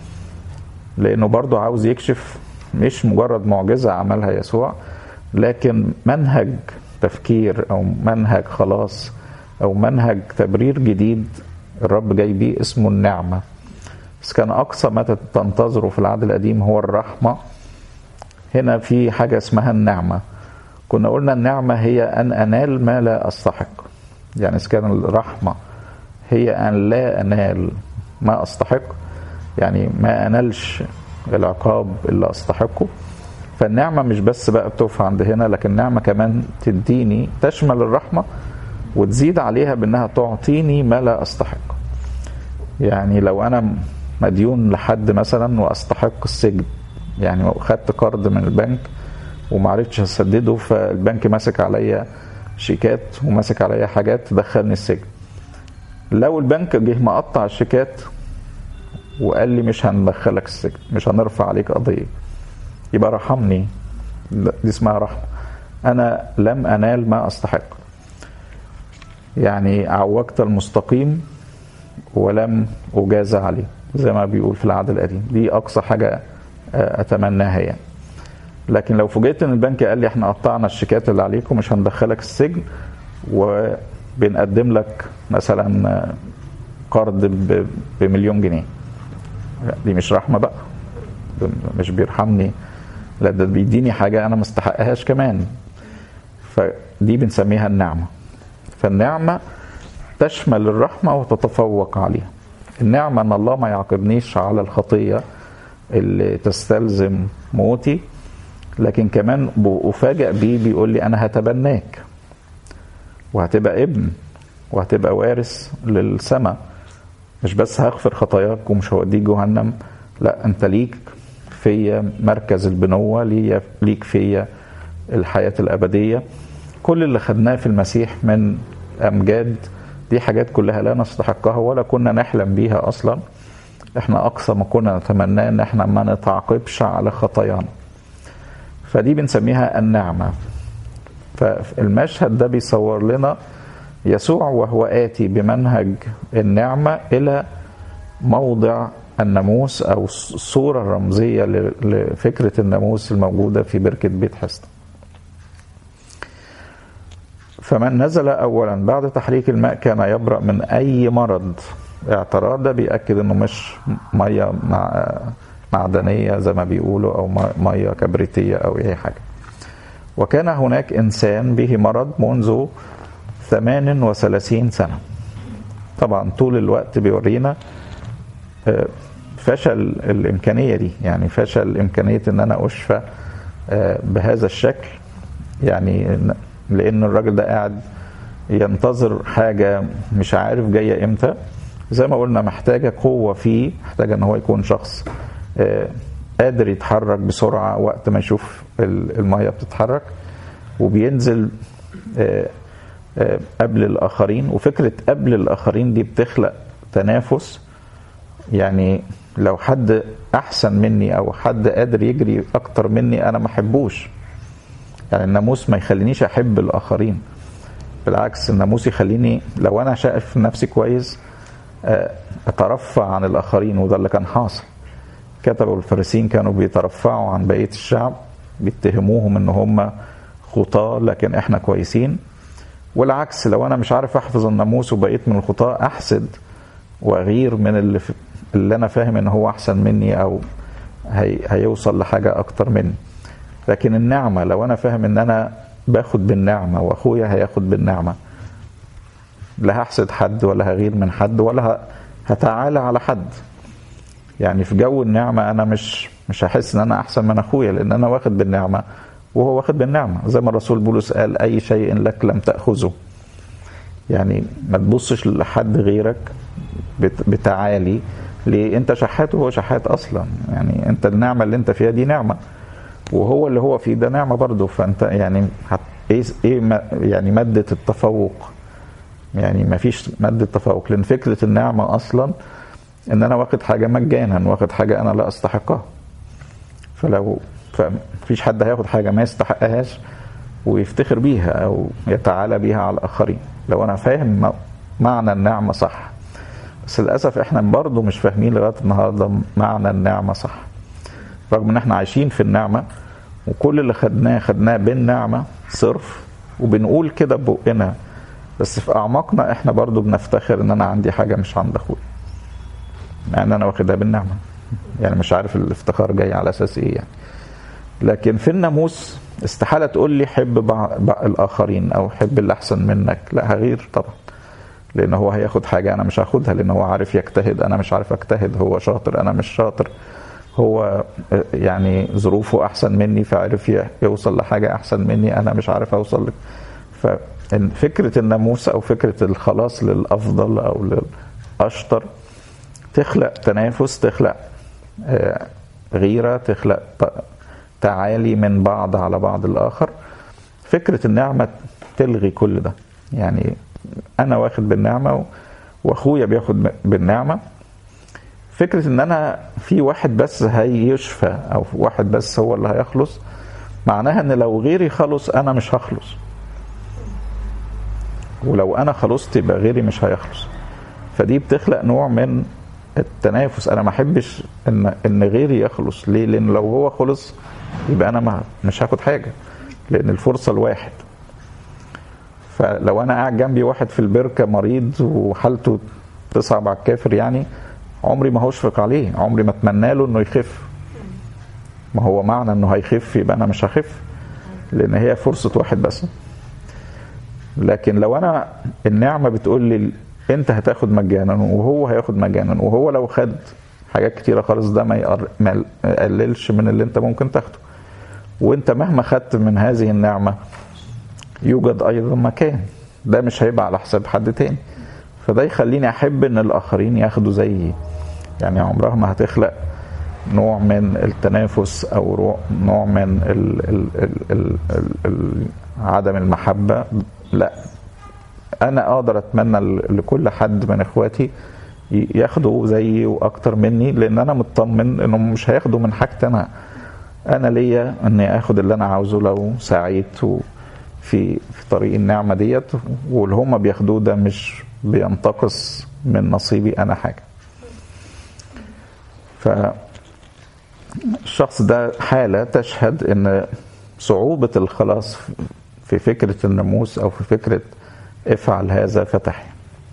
لأنه برضو عاوز يكشف مش مجرد معجزة عملها يسوع، لكن منهج تفكير أو منهج خلاص أو منهج تبرير جديد الرب جاي بيه اسمه النعمة. بس كان أقصى ما تنتظره في العهد القديم هو الرحمة، هنا في حاجة اسمها النعمة. كنا قلنا النعمة هي أن أنال ما لا أستحق، يعني إذا كان الرحمة هي أن لا أنال ما أستحق، يعني ما أنالش العقاب اللي أستحقه. فالنعمة مش بس بقى بتقف عند هنا، لكن النعمة كمان تديني تشمل الرحمة وتزيد عليها بأنها تعطيني ما لا أستحق. يعني لو أنا مديون لحد مثلا وأستحق السجن، يعني خدت قرض من البنك ومعرفتش اسدده، فالبنك ماسك عليا شيكات وماسك عليا حاجات تدخلني السجن. لو البنك جه مقطع الشيكات وقال لي مش هندخلك السجن، مش هنرفع عليك قضية، يبقى رحمني. دي اسمها رحمة. انا لم انال ما استحق، يعني عوجت المستقيم ولم اجازى عليه. زي ما بيقول في العهد القديم. دي اقصى حاجه اتمناها يعني. لكن لو فوجئت ان البنك قال لي احنا قطعنا الشيكات اللي عليكم مش هندخلك السجن وبنقدم لك مثلا قرض ب1,000,000 جنيه، دي مش رحمه بقى، مش بيرحمني، لا ده بيديني حاجه انا ما استحقهاش كمان. فدي بنسميها النعمه. فالنعمه تشمل الرحمه وتتفوق عليها. النعمه ان الله ما يعاقبنيش على الخطيه اللي تستلزم موتي، لكن كمان أفاجأ بيه بيقول لي أنا هتبناك وهتبقى ابن وهتبقى وارث للسماء، مش بس هغفر خطاياك ومش هوديك جهنم، لا أنت ليك فيا مركز البنوة، ليك فيا الحياة الأبدية. كل اللي خدناه في المسيح من أمجاد دي حاجات كلها لا نستحقها ولا كنا نحلم بيها أصلا. احنا أقصى ما كنا نتمناه ان احنا ما نتعاقبش على خطايانا. فدي بنسميها النعمة. فالمشهد ده بيصور لنا يسوع وهو آتي بمنهج النعمة إلى موضع الناموس أو الصورة الرمزية لفكرة الناموس الموجودة في بركة بيت حسن. فمن نزل أولا بعد تحريك الماء كان يبرأ من أي مرض. اعتراض ده بيأكد انه مش مية معدنية زي ما بيقولوا او مية كبريتية او اي حاجة. وكان هناك انسان به مرض منذ 38 سنة. طبعا طول الوقت بيورينا فشل الامكانية دي، يعني فشل امكانية ان انا اشفى بهذا الشكل، يعني لان الراجل ده قاعد ينتظر حاجة مش عارف جاية امتى. زي ما قلنا محتاجة قوة فيه، محتاجة ان هو يكون شخص قادر يتحرك بسرعة وقت ما يشوف المية بتتحرك، وبينزل قبل الآخرين. وفكرة قبل الآخرين دي بتخلق تنافس، يعني لو حد أحسن مني أو حد قادر يجري أكتر مني أنا ما أحبوش. يعني الناموس ما يخلينيش أحب الآخرين، بالعكس الناموس يخليني لو أنا شايف نفسي كويس أترفع عن الآخرين، وده اللي كان حاصل. كتبوا الفريسيين كانوا بيترفعوا عن بقية الشعب، بيتهموهم ان هم خطاة لكن احنا كويسين. والعكس، لو انا مش عارف احفظ الناموس وبقيت من الخطاة احسد واغير من اللي انا فاهم ان هو احسن مني او هيوصل لحاجة اكتر مني. لكن النعمة لو انا فاهم ان انا باخد بالنعمة واخويا هياخد بالنعمة، لا هحسد حد ولا هغير من حد ولا هتعالى على حد. يعني في جو النعمة أنا مش هحس إن أنا أحسن من أخويا، لأن أنا واخد بالنعمة وهو واخد بالنعمة. زي ما الرسول بولس قال أي شيء لك لم تأخذه. يعني ما تبصش لحد غيرك بتعالي، ليه؟ أنت شحات وهو شحات أصلا. يعني أنت النعمة اللي أنت فيها دي نعمة، وهو اللي هو فيه ده نعمة برضه. فأنت يعني يعني مادة التفوق، يعني ما فيش مادة تفوق، لأن فكرة النعمة أصلا ان انا واخد حاجة مجانا، واخد حاجة انا لا استحقها. فمفيش حد هياخد حاجة ما يستحقهاش ويفتخر بيها او يتعالى بيها على الاخرين لو انا فاهم معنى النعمة صح. بس للأسف احنا برضو مش فاهمين لغاية النهاردة معنى النعمة صح، رغم ان احنا عايشين في النعمة وكل اللي خدناه بالنعمة صرف، وبنقول كده ببقنا، بس في اعماقنا احنا برضو بنفتخر ان انا عندي حاجة مش عند اخوي، يعني انا واخدها بالنعمة. يعني مش عارف الافتخار جاي على اساس ايه يعني. لكن في الناموس استحالة تقول لي حب الاخرين او حب اللي احسن منك، لا هغير طبعا، لان هو هياخد حاجة انا مش هاخدها، لان هو عارف يجتهد انا مش عارف اجتهد، هو شاطر انا مش شاطر، هو يعني ظروفه احسن مني فعرف يوصل لحاجة احسن مني انا مش عارف اوصل. ففكرة الناموس او فكرة الخلاص للافضل او للاشطر تخلق تنافس، تخلق غيرة، تخلق تعالي من بعض على بعض الآخر. فكرة النعمة تلغي كل ده، يعني أنا واخد بالنعمة وأخويا بياخد بالنعمة. فكرة إن أنا في واحد بس هيشفى أو واحد بس هو اللي هيخلص، معناها إن لو غيري خلص أنا مش هخلص، ولو أنا خلصت يبقى غيري مش هيخلص. فدي بتخلق نوع من التنافس. انا ما احبش ان غيري يخلص. ليه؟ لان لو هو خلص يبقى انا مش هاخد حاجه، لان الفرصه الواحد. فلو انا قاعد جنبي واحد في البركه مريض وحالته تصعب على الكافر، يعني عمري ما هشفق عليه، عمري ما اتمنى له انه يخف. ما هو معنى انه هيخف يبقى انا مش هخف، لان هي فرصه واحد بس. لكن لو انا النعمه بتقول لي انت هتاخد مجانا وهو هياخد مجانا، وهو لو خد حاجات كتيره خالص ده ما يقللش من اللي انت ممكن تاخده. وانت مهما خدت من هذه النعمه يوجد ايضا مكان، ده مش هيبقى على حساب حد تاني. فده يخليني احب ان الاخرين ياخدوا زيي. يعني عمرها ما هتخلق نوع من التنافس او نوع من عدم المحبه. لا، انا اقدر اتمنى لكل حد من اخواتي ياخدوا زيي واكتر مني، لان انا مطمن انهم مش هياخدوا من حاجتي. انا ليا اني اخد اللي انا عاوزه لو سعيت في طريق النعمه ديت، واللي هم بياخدوه ده مش بينتقص من نصيبي انا حاجه. فالشخص ده حاله تشهد ان صعوبه الخلاص في فكره الناموس او في فكره افعل هذا فتحي.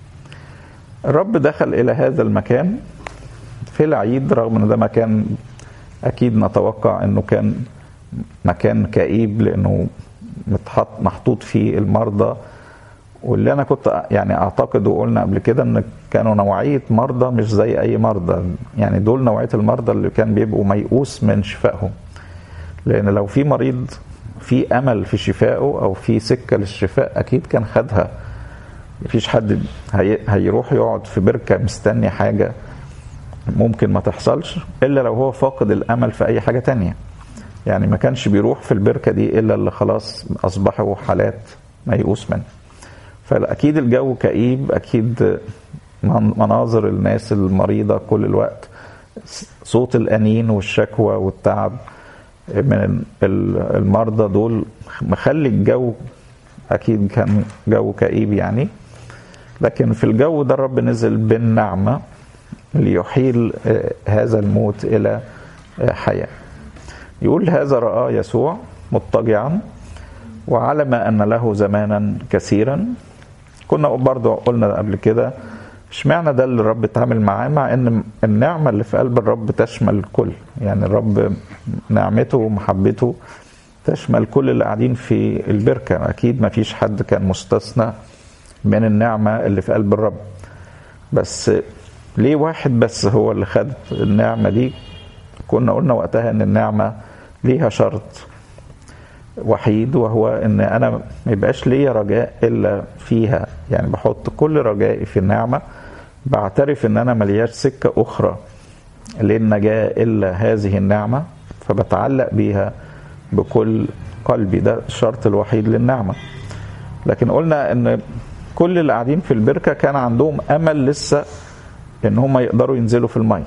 الرب دخل الى هذا المكان في العيد، رغم ان ده مكان اكيد نتوقع انه كان مكان كئيب، لانه محطوط فيه المرضى. واللي انا كنت يعني اعتقد وقلنا قبل كده ان كانوا نوعيه مرضى مش زي اي مرضى، يعني دول نوعيه المرضى اللي كان بيبقوا ميؤوس من شفائهم. لان لو في مريض في امل في شفائه او في سكه للشفاء اكيد كان خدها. مفيش حد هيروح يقعد في بركه مستني حاجه ممكن ما تحصلش الا لو هو فاقد الامل في اي حاجه تانية. يعني ما كانش بيروح في البركه دي الا اللي خلاص اصبحوا حالات ميؤوس منه. فاكيد الجو كئيب، اكيد مناظر الناس المريضه كل الوقت، صوت الانين والشكوى والتعب من المرضى دول مخلي الجو اكيد كان جو كئيب يعني. لكن في الجو ده الرب نزل بالنعمه ليحيل هذا الموت الى حياه. يقول هذا رأى يسوع مضطجعا وعلم ان له زمانا كثيرا. كنا برضو قلنا قبل كده اشمعنى ده اللي الرب اتعامل معاه، مع ان النعمه اللي في قلب الرب تشمل الكل. يعني الرب نعمته ومحبته تشمل كل اللي قاعدين في البركه، اكيد ما فيش حد كان مستثنى من النعمه اللي في قلب الرب. بس ليه واحد بس هو اللي خد النعمه دي؟ كنا قلنا وقتها ان النعمه ليها شرط وحيد، وهو ان انا ما يبقاش ليا رجاء الا فيها. يعني بحط كل رجائي في النعمه، بعترف ان انا ملياش سكه اخرى للنجاه الا هذه النعمه، فبتعلق بيها بكل قلبي. ده الشرط الوحيد للنعمه. لكن قلنا ان كل اللي قاعدين في البركه كان عندهم امل لسه ان هم يقدروا ينزلوا في الميه.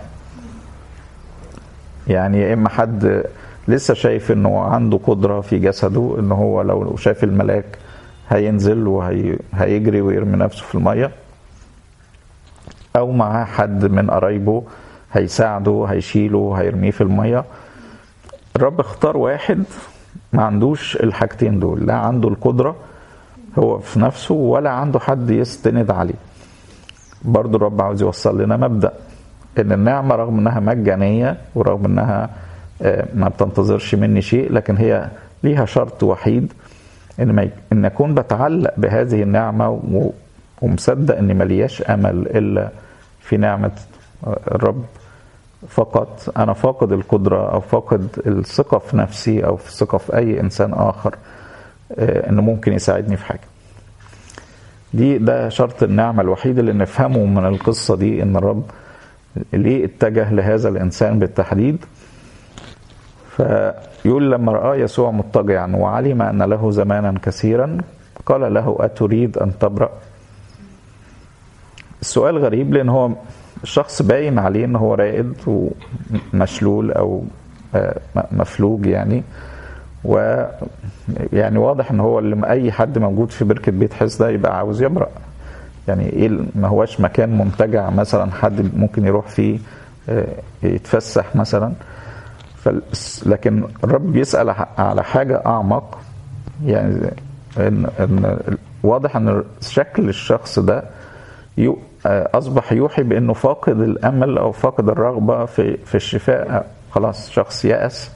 يعني يا اما حد لسه شايف انه عنده قدرة في جسده ان هو لو شاف الملاك هينزل وهيجري ويرمي نفسه في المية، او معاه حد من قرايبه هيساعده هيشيله هيرميه في المية. الرب اختار واحد ما عندوش الحاجتين دول، لا عنده القدرة هو في نفسه ولا عنده حد يستند عليه. برضو الرب عاوز يوصل لنا مبدأ ان النعمة رغم انها مجانية ورغم انها ما بتنتظرش مني شيء، لكن هي ليها شرط وحيد ان اكون بتعلق بهذه النعمة ومصدق اني ملياش امل الا في نعمة الرب فقط. انا فاقد القدرة او فاقد الثقة في نفسي او في الثقة في اي انسان اخر انه ممكن يساعدني في حاجة. ده شرط النعمة الوحيد اللي نفهمه من القصة دي، ان الرب ليه اتجه لهذا الانسان بالتحديد. فيقول لما رأى يسوع مضطجعا وعلم ان له زمانا كثيرا قال له أتريد ان تبرأ؟ السؤال غريب لان هو الشخص باين عليه ان هو رائد ومشلول او مفلوج يعني، ويعني واضح ان هو اللي اي حد موجود في بركة بيت حسدة يبقى عاوز يبرأ. يعني ايه ما هواش مكان منتجع مثلا حد ممكن يروح فيه يتفسح مثلا. لكن الرب بيسأل على حاجة أعمق، يعني إن واضح أن شكل الشخص ده أصبح يوحي بأنه فاقد الأمل أو فاقد الرغبة في الشفاء. خلاص شخص يأس،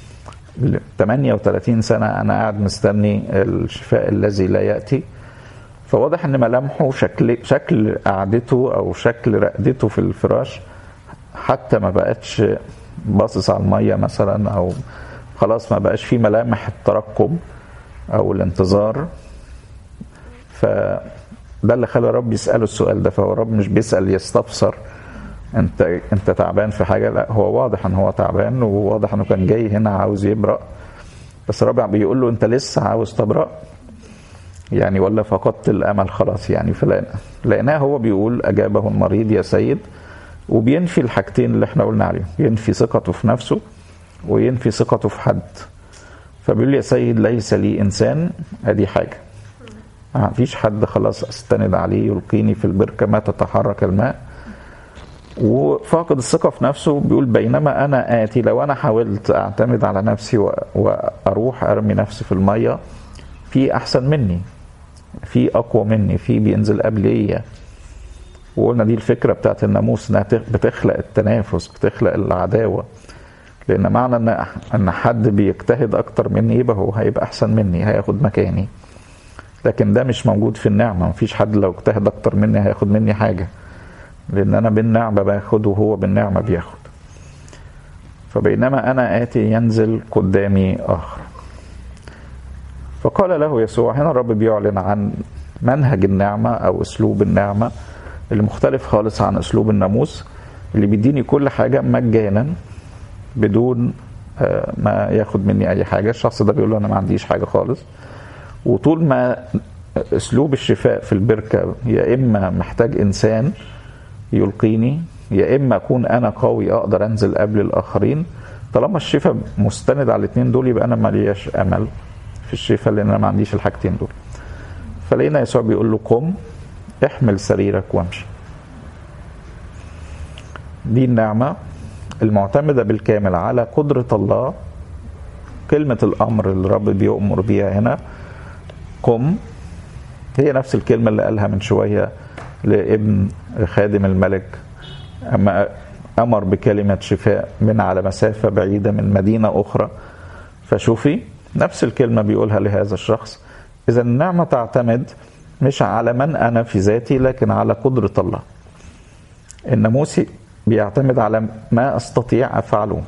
38 سنة أنا قاعد مستني الشفاء الذي لا يأتي. فواضح أن ملامحه شكل قعدته أو شكل رقدته في الفراش حتى ما بقتش باصص على المية مثلا، أو خلاص ما بقاش فيه ملامح الترقب أو الانتظار. فده اللي خلى الرب يسأله السؤال ده. فهو الرب مش بيسأل يستفسر انت تعبان في حاجة، لا هو واضح ان هو تعبان، وواضح انه كان جاي هنا عاوز يبرأ. بس الرب بيقول له انت لسه عاوز تبرأ يعني، ولا فقدت الامل خلاص يعني؟ فلقيناه هو بيقول اجابه المريض يا سيد، وبينفي الحاجتين اللي احنا قلنا عليهم، ينفي ثقته في نفسه وينفي ثقته في حد. فبيقول يا سيد ليس لي انسان، ادي حاجه مفيش حد خلاص استند عليه يلقيني في البركه ما تتحرك الماء. وفاقد الثقه في نفسه بيقول بينما انا اتي، لو انا حاولت اعتمد على نفسي واروح ارمي نفسي في الميه، في احسن مني، في اقوى مني، في بينزل قبليه. وقلنا دي الفكره بتاعت الناموس، انها بتخلق التنافس، بتخلق العداوه. لان معنى ان حد بيجتهد اكتر مني يبقى هو هيبقى احسن مني، هياخد مكاني. لكن ده مش موجود في النعمه، مفيش حد لو اجتهد اكتر مني هياخد مني حاجه، لان انا بالنعمه باخد وهو بالنعمه بياخد. فبينما انا اتي ينزل قدامي اخر. فقال له يسوع، هنا الرب بيعلن عن منهج النعمه او اسلوب النعمه اللي مختلف خالص عن اسلوب الناموس، اللي بيديني كل حاجه مجانا بدون ما ياخد مني اي حاجه. الشخص ده بيقول له انا ما عنديش حاجه خالص. وطول ما اسلوب الشفاء في البركه يا اما محتاج انسان يلقيني، يا اما اكون انا قوي اقدر انزل قبل الاخرين، طالما الشفاء مستند على الاثنين دول يبقى انا ماليش امل في الشفاء، لان انا ما عنديش الحاجتين دول. فلقينا يسوع بيقول له قم احمل سريرك وامشي. دي النعمه المعتمده بالكامل على قدره الله. كلمه الامر اللي الرب بيؤمر بيها هنا قم، هي نفس الكلمه اللي قالها من شويه لابن خادم الملك اما امر بكلمه شفاء من على مسافه بعيده من مدينه اخرى فشوفي. نفس الكلمه بيقولها لهذا الشخص. اذا النعمه تعتمد مش على من انا في ذاتي، لكن على قدره الله. الناموس بيعتمد على ما استطيع افعله،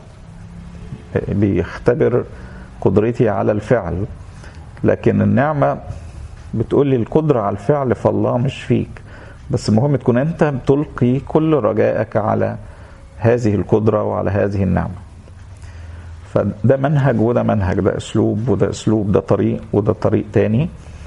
بيختبر قدرتي على الفعل. لكن النعمه بتقول لي القدره على الفعل فالله مش فيك، بس المهم تكون انت بتلقي كل رجائك على هذه القدره وعلى هذه النعمه. فده منهج وده منهج، ده اسلوب وده اسلوب، ده طريق وده طريق تاني.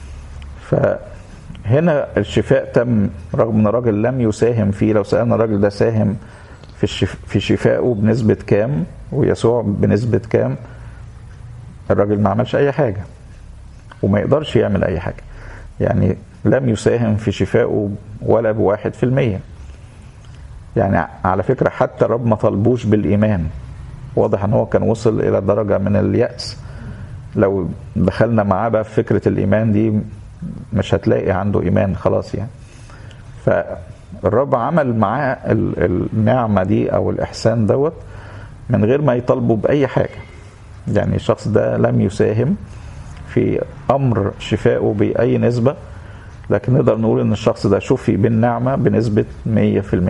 فهنا الشفاء تم رغم ان الراجل لم يساهم فيه. لو سألنا الراجل ده ساهم في شفائه بنسبة كام ويسوع بنسبة كام، الراجل ما عملش اي حاجة وما يقدرش يعمل اي حاجة. يعني لم يساهم في شفائه ولا ب1%. يعني على فكرة حتى الرب ما طلبوش بالإيمان. واضح ان هو كان وصل الى درجة من اليأس. لو دخلنا معاه بقى في فكرة الإيمان دي مش هتلاقي عنده إيمان خلاص يعني. فالرب عمل معاه النعمة دي أو الإحسان دوت من غير ما يطالبه بأي حاجة. يعني الشخص ده لم يساهم في أمر شفائه بأي نسبة، لكن نقدر نقول ان الشخص ده شفي بالنعمة بنسبة 100%.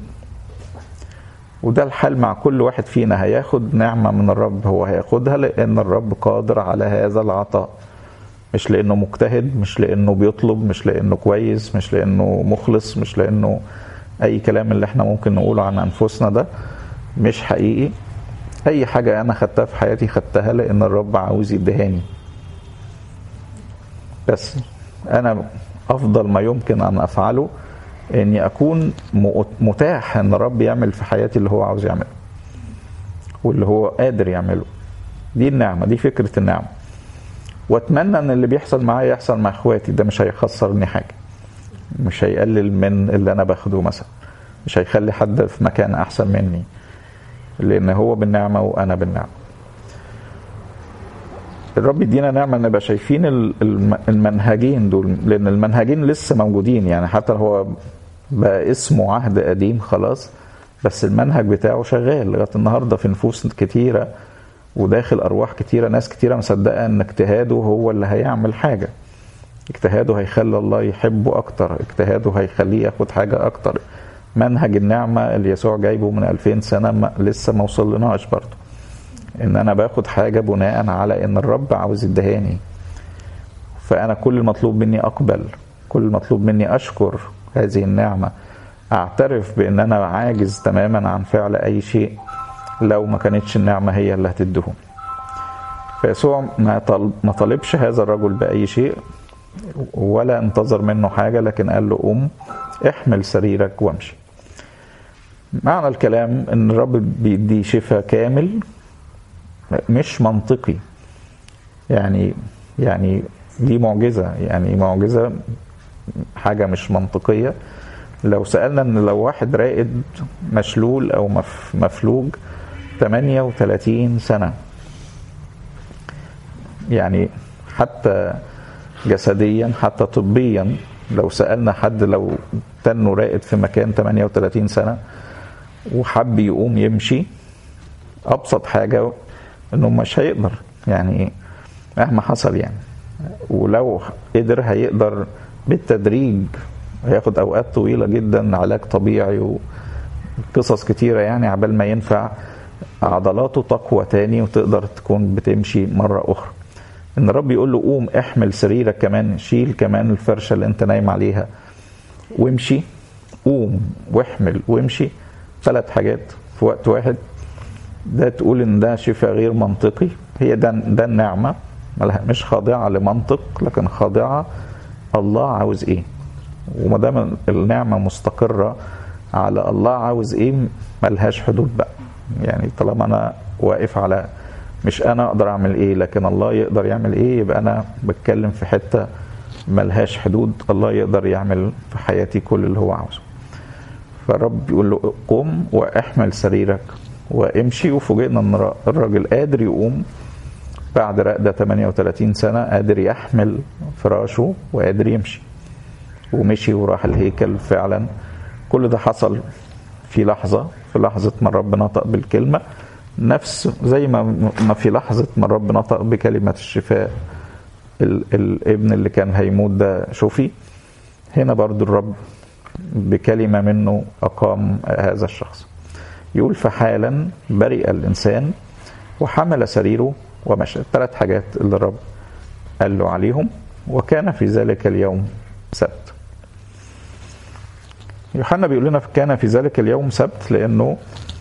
وده الحال مع كل واحد فينا. هياخد نعمة من الرب، هو هياخدها لان الرب قادر على هذا العطاء، مش لانه مجتهد، مش لانه بيطلب، مش لانه كويس، مش لانه مخلص، مش لانه اي كلام اللي احنا ممكن نقوله عن انفسنا ده مش حقيقي. اي حاجة انا خدتها في حياتي خدتها لان الرب عاوز يدهاني. بس انا افضل ما يمكن ان افعله اني اكون متاح ان الرب يعمل في حياتي اللي هو عاوز يعمله واللي هو قادر يعمله. دي النعمة، دي فكرة النعمة. واتمنى ان اللي بيحصل معايا يحصل مع اخواتي، ده مش هيخسرني حاجة. مش هيقلل من اللي انا باخده مثلا، مش هيخلي حد في مكان احسن مني، لان هو بالنعمة وانا بالنعمة. الرب يدينا نعمة نبقى شايفين المنهجين دول، لان المنهجين لسه موجودين، يعني حتى هو بقى اسمه عهد قديم خلاص، بس المنهج بتاعه شغال لغاية النهاردة في نفوس كتيرة وداخل أرواح كتيرة. ناس كتيرة مصدقة أن اجتهاده هو اللي هيعمل حاجة، اجتهاده هيخلي الله يحبه أكتر، اجتهاده هيخليه ياخد حاجة أكتر. منهج النعمة اللي يسوع جايبه من 2000 سنة لسه ما وصلناش برضه، إن أنا باخد حاجة بناء على إن الرب عاوز يدهاني. فأنا كل المطلوب مني أقبل، كل المطلوب مني أشكر هذه النعمة، أعترف بأن أنا عاجز تماما عن فعل أي شيء لو ما كانتش النعمة هي اللي هتدهم. فيسوع ما طلبش هذا الرجل بأي شيء ولا انتظر منه حاجة، لكن قال له قم احمل سريرك وامشي. معنى الكلام ان الرب بيدي شفاء كامل مش منطقي، يعني دي معجزة، يعني معجزة، حاجة مش منطقية. لو سألنا ان لو واحد راقد مشلول او مفلوج 38 سنة، يعني حتى جسديا حتى طبيا، لو سألنا حد لو تنه راقد في مكان 38 سنة وحب يقوم يمشي، أبسط حاجة إنه مش هيقدر، يعني مهما حصل يعني. ولو قدر هيقدر بالتدريج، هياخد أوقات طويلة جدا علاج طبيعي وقصص كتيرة يعني عبال ما ينفع عضلاته تقوى تاني وتقدر تكون بتمشي مرة أخرى. إن الرب يقول له قوم احمل سريرك كمان، شيل كمان الفرشة اللي انت نايم عليها وامشي، قوم واحمل وامشي، 3 حاجات في وقت واحد. ده تقول ان ده شفاء غير منطقي. هي ده النعمة، مش خاضعة لمنطق لكن خاضعة الله عاوز ايه. وما دام النعمة مستقرة على الله عاوز ايه ملهاش حدود بقى، يعني طالما انا واقف على مش انا اقدر اعمل ايه لكن الله يقدر يعمل ايه، يبقى انا بتكلم في حتة ملهاش حدود. الله يقدر يعمل في حياتي كل اللي هو عاوزه. فالرب يقول له قم واحمل سريرك وامشي. وفوجئنا ان الراجل قادر يقوم بعد رقدة 38 سنة، قادر يحمل فراشه وقادر يمشي، ومشي وراح الهيكل فعلا. كل ده حصل في لحظة ما الرب نطق بالكلمة، نفس زي ما في لحظة ما الرب نطق بكلمة الشفاء الابن اللي كان هيموت ده شفي. هنا برضو الرب بكلمة منه أقام هذا الشخص. يقول فحالا برئ الإنسان وحمل سريره ومشى. 3 حاجات اللي الرب قال له عليهم. وكان في ذلك اليوم سبت. يوحنا بيقول لنا كان في ذلك اليوم سبت، لأنه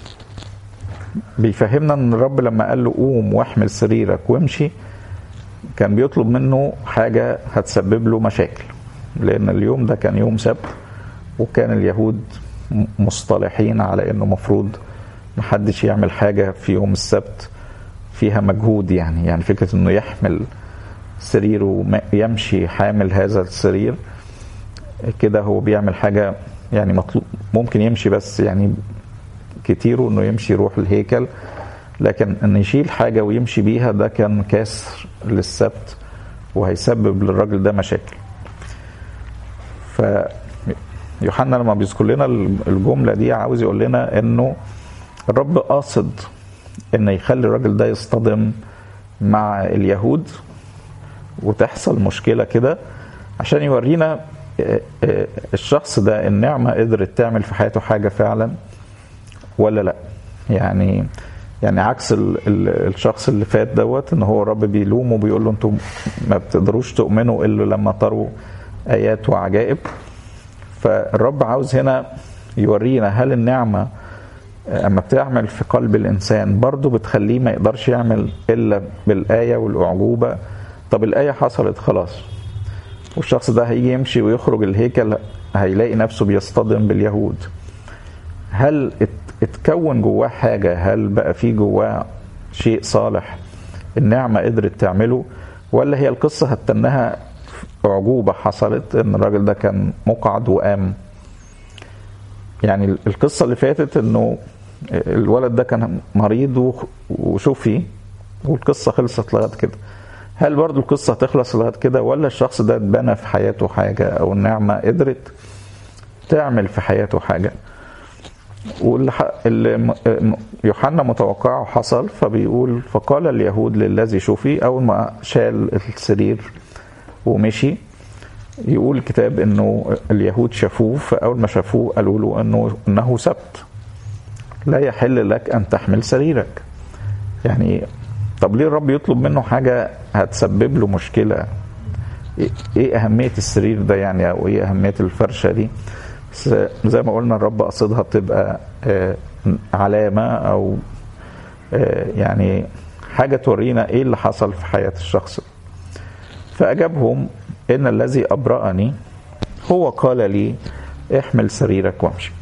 بيفهمنا ان الرب لما قال له قوم واحمل سريرك وامشي كان بيطلب منه حاجة هتسبب له مشاكل، لأن اليوم ده كان يوم سبت، وكان اليهود مصطلحين على انه مفروض محدش يعمل حاجة في يوم السبت فيها مجهود، يعني فكرة انه يحمل سريره يمشي حامل هذا السرير كده هو بيعمل حاجة يعني مطلوب. ممكن يمشي بس يعني كتيره انه يمشي يروح الهيكل، لكن ان يشيل حاجة ويمشي بيها ده كان كسر للسبت وهيسبب للراجل ده مشاكل. فيوحنا لما بيذكر لنا الجملة دي عاوز يقول لنا انه الرب قاصد ان يخلي الراجل ده يصطدم مع اليهود وتحصل مشكلة كده عشان يورينا الشخص ده النعمة قدرت تعمل في حياته حاجة فعلا ولا لا. يعني عكس الشخص اللي فات دوت، ان هو الرب بيلومه وبيقول له انتم ما بتقدروش تؤمنوا الا لما تروا ايات وعجائب. فالرب عاوز هنا يورينا هل النعمة اما بتعمل في قلب الانسان برضو بتخليه ما يقدرش يعمل الا بالايه والاعجوبه. طب الايه حصلت خلاص والشخص ده هيجي يمشي ويخرج الهيكل هيلاقي نفسه بيصطدم باليهود. هل اتكون جواه حاجه؟ هل بقى في جواه شيء صالح النعمه قدرت تعمله؟ ولا هي القصه هتنها أعجوبة حصلت، إن الراجل ده كان مقعد وقام. يعني القصة اللي فاتت إنه الولد ده كان مريض وشفي، والقصة خلصت لغاية كده. هل برضو القصة هتخلص لغاية كده، ولا الشخص ده اتبنى في حياته حاجة، أو النعمة قدرت تعمل في حياته حاجة؟ واللي يوحنا متوقعه حصل، فبيقول فقال اليهود للذي شفي، أول ما شال السرير ومشي، يقول الكتاب إنه اليهود شافوه، فأول ما شافوه قالوا له إنه سبت، لا يحل لك أن تحمل سريرك. يعني طب ليه الرب يطلب منه حاجة هتسبب له مشكلة؟ ايه أهمية السرير ده يعني، أو ايه أهمية الفرشة دي؟ بس زي ما قلنا الرب قصدها بتبقى علامة، أو يعني حاجة تورينا ايه اللي حصل في حياة الشخص. فأجابهم إن الذي أبرأني هو قال لي احمل سريرك وامشي.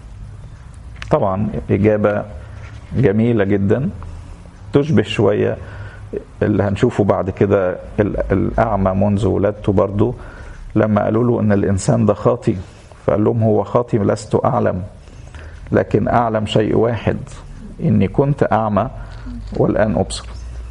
طبعا إجابة جميلة جدا، تشبه شوية اللي هنشوفه بعد كده الأعمى منذ ولادته برضو، لما قالوا له إن الإنسان ده خاطي، فقال لهم هو خاطي لست أعلم، لكن أعلم شيء واحد، إني كنت أعمى والآن أبصر.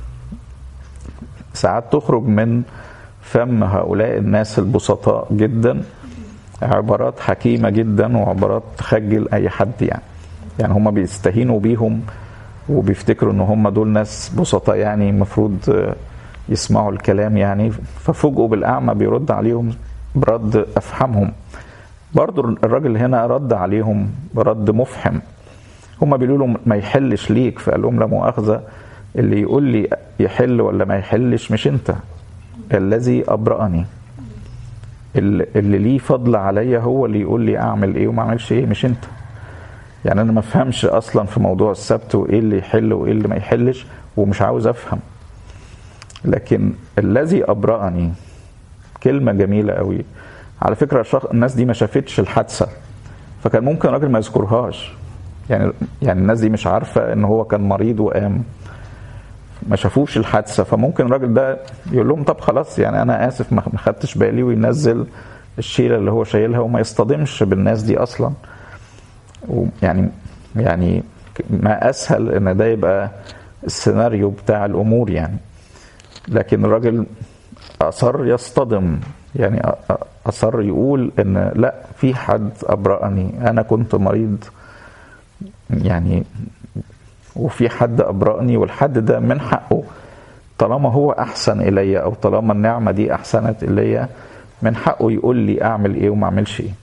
ساعات تخرج من فم هؤلاء الناس البسطاء جدا عبارات حكيمة جدا، وعبارات تخجل أي حد. يعني هم بيستهينوا بيهم وبيفتكروا ان هم دول ناس بسطاء، يعني المفروض يسمعوا الكلام يعني. ففوجئوا بالأعمى بيرد عليهم برد أفحمهم. برضو الراجل هنا رد عليهم برد مفحم. هم بيقولوا له ما يحلش ليك، فقال لهم لا مؤاخذة، اللي يقول لي يحل ولا ما يحلش مش انت، الذي أبرأني، اللي ليه فضل عليا هو اللي يقول لي اعمل ايه وما اعملش ايه، مش انت. يعني انا ما افهمش اصلا في موضوع السبت، وايه اللي يحل وايه اللي ما يحلش، ومش عاوز افهم. لكن الذي أبرأني كلمة جميلة قوي. على فكرة الناس دي ما شافتش الحادثة، فكان ممكن راجل ما يذكرهاش. يعني الناس دي مش عارفة ان هو كان مريض وقام، ما شافوش الحادثة. فممكن الراجل ده يقول لهم طب خلاص، يعني انا اسف ما خدتش بالي، وينزل الشيلة اللي هو شايلها وما يصطدمش بالناس دي اصلا. يعني ما اسهل ان ده يبقى السيناريو بتاع الامور يعني. لكن الراجل اصر يصطدم، يعني اصر يقول ان لا، في حد أبرأني، انا كنت مريض يعني، وفي حد أبرأني، والحد ده من حقه طالما هو أحسن إلي، أو طالما النعمة دي أحسنت إلي، من حقه يقول لي أعمل إيه وما أعملش إيه.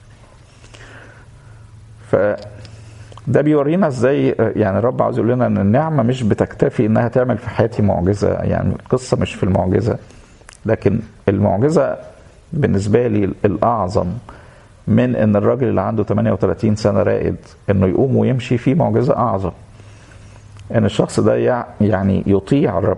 فده بيورينا إزاي يعني الرب عاوز يقول لنا أن النعمة مش بتكتفي إنها تعمل في حياتي معجزة. يعني القصة مش في المعجزة، لكن المعجزة بالنسبة لي الأعظم من أن الراجل اللي عنده 38 سنة رائد أنه يقوم ويمشي، فيه معجزة أعظم، ان الشخص ده يعني يطيع الرب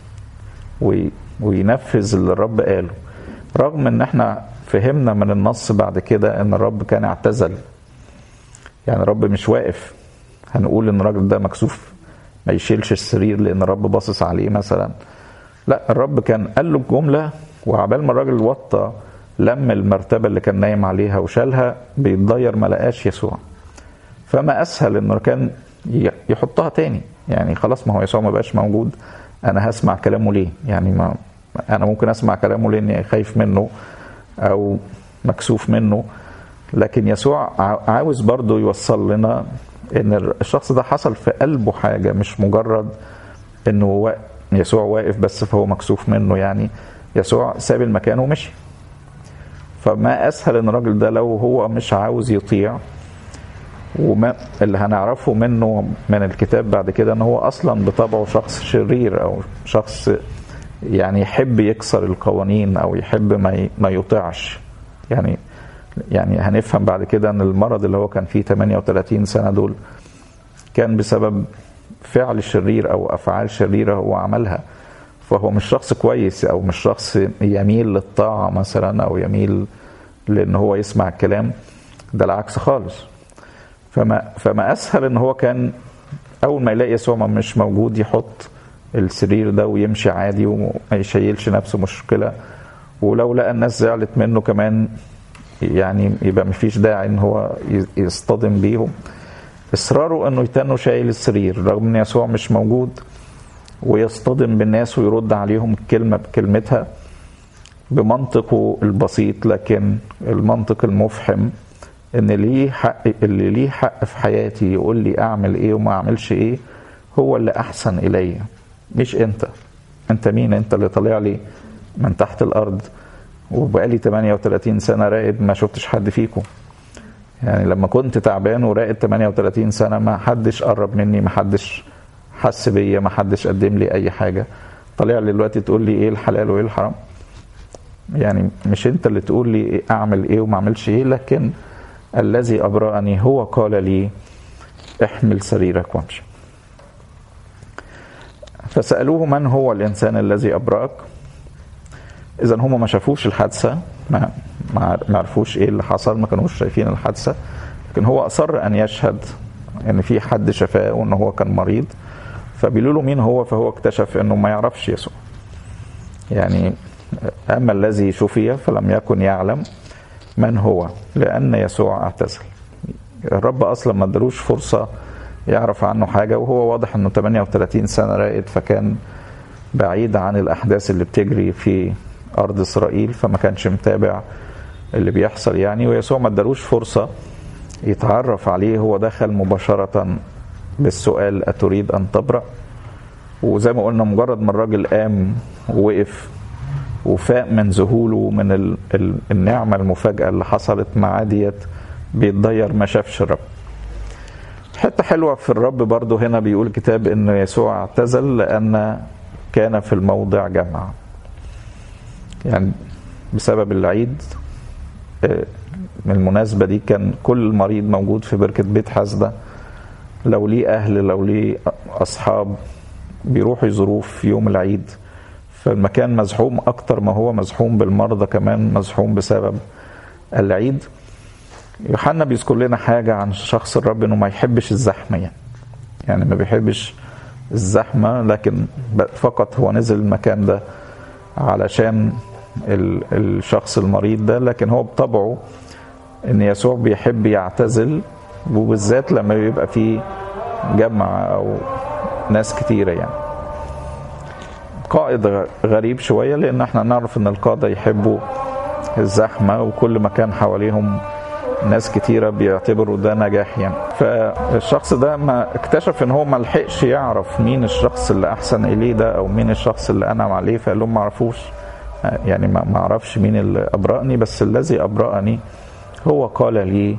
وينفذ اللي الرب قاله، رغم ان احنا فهمنا من النص بعد كده ان الرب كان اعتزل. يعني الرب مش واقف هنقول ان الراجل ده مكسوف ما يشيلش السرير لان الرب باصص عليه مثلا، لا، الرب كان قال له الجملة، وعبال ما الراجل وطى لم المرتبة اللي كان نايم عليها وشالها بيتضير ما لقاش يسوع. فما اسهل انه كان يحطها تاني، يعني خلاص ما هو يسوع ما بقاش موجود، انا هسمع كلامه ليه؟ يعني ما انا ممكن اسمع كلامه لاني خايف منه او مكسوف منه. لكن يسوع عاوز برضو يوصل لنا ان الشخص ده حصل في قلبه حاجة، مش مجرد انه يسوع واقف بس فهو مكسوف منه. يعني يسوع ساب المكان ومشي. فما اسهل ان الراجل ده لو هو مش عاوز يطيع، وما اللي هنعرفه منه من الكتاب بعد كده ان هو اصلا بطبعه شخص شرير، او شخص يعني يحب يكسر القوانين، او يحب ما يطيعش. يعني هنفهم بعد كده ان المرض اللي هو كان فيه 38 سنة دول كان بسبب فعل شرير او افعال شريرة هو عملها. فهو مش شخص كويس، او مش شخص يميل للطاعة مثلا، او يميل لان هو يسمع الكلام ده، العكس خالص. فما اسهل ان هو كان اول ما يلاقي يسوع مش موجود يحط السرير ده ويمشي عادي وما يشيلش نفسه مشكلة ولو لقى الناس زعلت منه كمان يعني يبقى مفيش داعي ان هو يصطدم بيهم. اصراره انه يتنه شايل السرير رغم ان يسوع مش موجود، ويصطدم بالناس ويرد عليهم كلمة بكلمتها بمنطقه البسيط، لكن المنطق المفحم ان اللي ليه حق في حياتي يقول لي اعمل ايه وما اعملش ايه هو اللي احسن الي، مش انت مين؟ انت اللي طالع لي من تحت الارض وبقالي 38 سنة راقد ما شفتش حد فيكم. يعني لما كنت تعبان وراقد 38 سنة ما حدش قرب مني، ما حدش حس بيا، ما حدش قدم لي اي حاجة، طالع لي دلوقتي تقول لي ايه الحلال وايه الحرام؟ يعني مش انت اللي تقول لي اعمل ايه وما اعملش ايه، لكن الذي ابرأني هو قال لي احمل سريرك وامشي. فسألوه من هو الانسان الذي ابرأك؟ اذا هم ما شافوش الحادثة، ما عرفوش ايه اللي حصل، ما كانوش شايفين الحادثة، لكن هو اصر ان يشهد ان في حد شفاه وان هو كان مريض. فبيقولوا له مين هو؟ فهو اكتشف انه ما يعرفش يسوع. يعني اما الذي شفي فلم يكن يعلم من هو لان يسوع اعتزل. الرب اصلا ما ادالوش فرصة يعرف عنه حاجة، وهو واضح انه 38 سنة راقد، فكان بعيد عن الاحداث اللي بتجري في ارض اسرائيل، فما كانش متابع اللي بيحصل يعني. ويسوع ما ادالوش فرصة يتعرف عليه، هو دخل مباشرة بالسؤال أتريد أن تبرأ؟ وزي ما قلنا مجرد ما الراجل قام ووقف وفاق من ذهوله من النعمة المفاجأة اللي حصلت معاه ديت بيتضير، ما شافش الرب. حتة حلوة في الرب برضو هنا بيقول الكتاب إن يسوع اعتزل لأن كان في الموضع جمع. يعني بسبب العيد من المناسبة دي كان كل مريض موجود في بركة بيت حسدة، لو ليه أهل لو ليه أصحاب بيروحوا يزوروه في يوم العيد، فالمكان مزحوم أكتر ما هو مزحوم بالمرضى، كمان مزحوم بسبب العيد. يوحنا بيذكر لنا حاجة عن شخص الرب إنه ما يحبش الزحمة، يعني ما بيحبش الزحمة، لكن فقط هو نزل المكان ده علشان الشخص المريض ده، لكن هو بطبعه ان يسوع بيحب يعتزل، وبالذات لما يبقى فيه جمع او ناس كتيرة. يعني قائد غريب شوية، لان احنا نعرف ان القادة يحبوا الزحمة، وكل ما كان حواليهم ناس كتيرة بيعتبروا ده نجاح يعني. فالشخص ده ما اكتشف ان هو ما لحقش يعرف مين الشخص اللي احسن اليه ده او مين الشخص اللي انعم عليه، فقال لهم ما عرفوش، يعني ما اعرفش مين اللي ابرأني، بس الذي ابرأني هو قال لي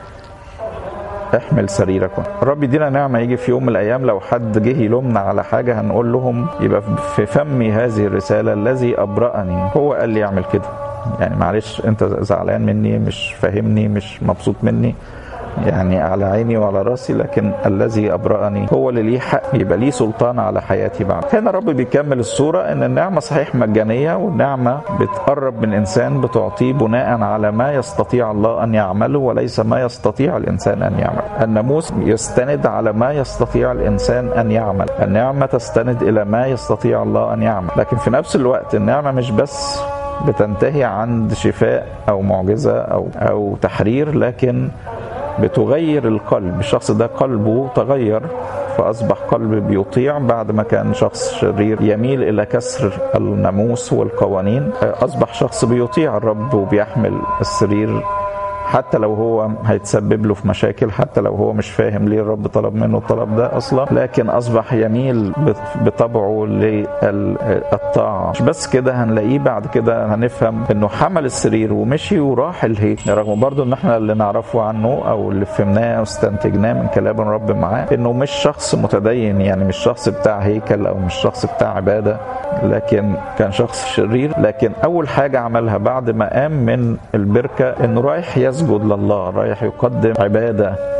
احمل سريرك. الرب يدينا نعمة يجي في يوم من الايام لو حد جه يلومنا على حاجة هنقول لهم يبقى في فمي هذه الرسالة الذي ابرأني هو قال لي اعمل كده. يعني معلش انت زعلان مني، مش فاهمني، مش مبسوط مني، يعني على عيني وعلى راسي، لكن الذي أبرأني هو اللي ليه حق يبقى ليه سلطان على حياتي بعد. هنا الرب بيكمل الصورة ان النعمة صحيح مجانية، والنعمة بتقرب من إنسان بتعطيه بناء على ما يستطيع الله أن يعمله وليس ما يستطيع الإنسان أن يعمل. الناموس يستند على ما يستطيع الإنسان أن يعمل، النعمة تستند إلى ما يستطيع الله أن يعمل. لكن في نفس الوقت النعمة مش بس بتنتهي عند شفاء أو معجزة أو تحرير، لكن بتغير القلب. الشخص ده قلبه تغير فأصبح قلب بيطيع، بعد ما كان شخص شرير يميل إلى كسر الناموس والقوانين أصبح شخص بيطيع الرب وبيحمل السرير حتى لو هو هيتسبب له في مشاكل، حتى لو هو مش فاهم ليه الرب طلب منه الطلب ده أصلا، لكن أصبح يميل بطبعه للطاعة. مش بس كده، هنلاقيه بعد كده هنفهم إنه حمل السرير ومشي وراح الهيكل، رغم برضو إن احنا اللي نعرفه عنه أو اللي فهمناه واستنتجناه من كلام الرب معاه إنه مش شخص متدين، يعني مش شخص بتاع هيكل أو مش شخص بتاع عبادة، لكن كان شخص شرير. لكن أول حاجة عملها بعد ما قام من البركة إنه رايح يسجد لله، رايح يقدم عبادة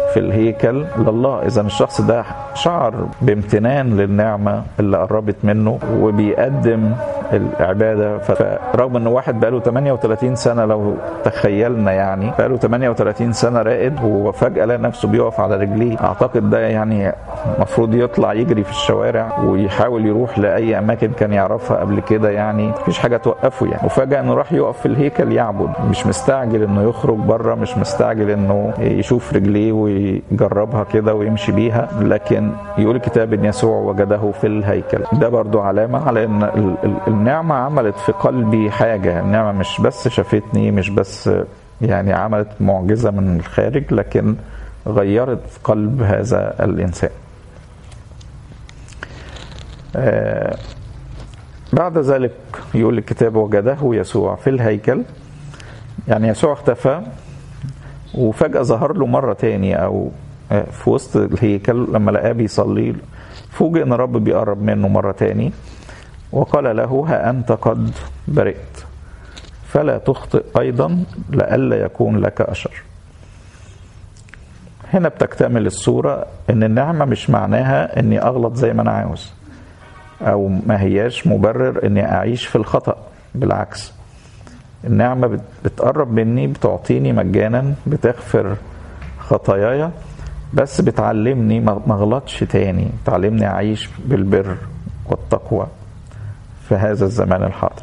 في الهيكل لله. إذا الشخص ده شعر بامتنان للنعمة اللي قربت منه وبيقدم العبادة. فرغم أنه واحد بقاله 38 سنة، لو تخيلنا يعني بقاله 38 سنة راقد وفجأة لقى نفسه بيقف على رجليه، أعتقد ده يعني مفروض يطلع يجري في الشوارع ويحاول يروح لأي أماكن كان يعرفها قبل كده، يعني مفيش حاجة توقفه يعني. وفجأة أنه راح يقف في الهيكل يعبد، مش مستعجل أنه يخرج بره، مش مستعجل أنه يشوف رجليه ويجربها كده ويمشي بيها، لكن يقول الكتاب أن يسوع وجده في الهيكل. ده برضو علامة على أن النعمة عملت في قلبي حاجة. النعمة مش بس شافتني، مش بس يعني عملت معجزة من الخارج، لكن غيرت قلب هذا الإنسان. بعد ذلك يقول الكتاب وجده يسوع في الهيكل، يعني يسوع اختفى وفجأة ظهر له مرة تاني، أو في وسط الهيكل لما لقاه بيصلي فوجئ ان الرب بيقرب منه مرة تاني وقال له ها أنت قد برئت فلا تخطئ أيضا لئلا يكون لك أشر. هنا بتكتمل الصورة ان النعمة مش معناها اني اغلط زي ما انا عاوز، او ما هياش مبرر اني اعيش في الخطأ. بالعكس، النعمة بتقرب مني، بتعطيني مجانا، بتغفر خطاياي، بس بتعلمني ما اغلطش تاني، بتعلمني اعيش بالبر والتقوى في هذا الزمان الحاضر.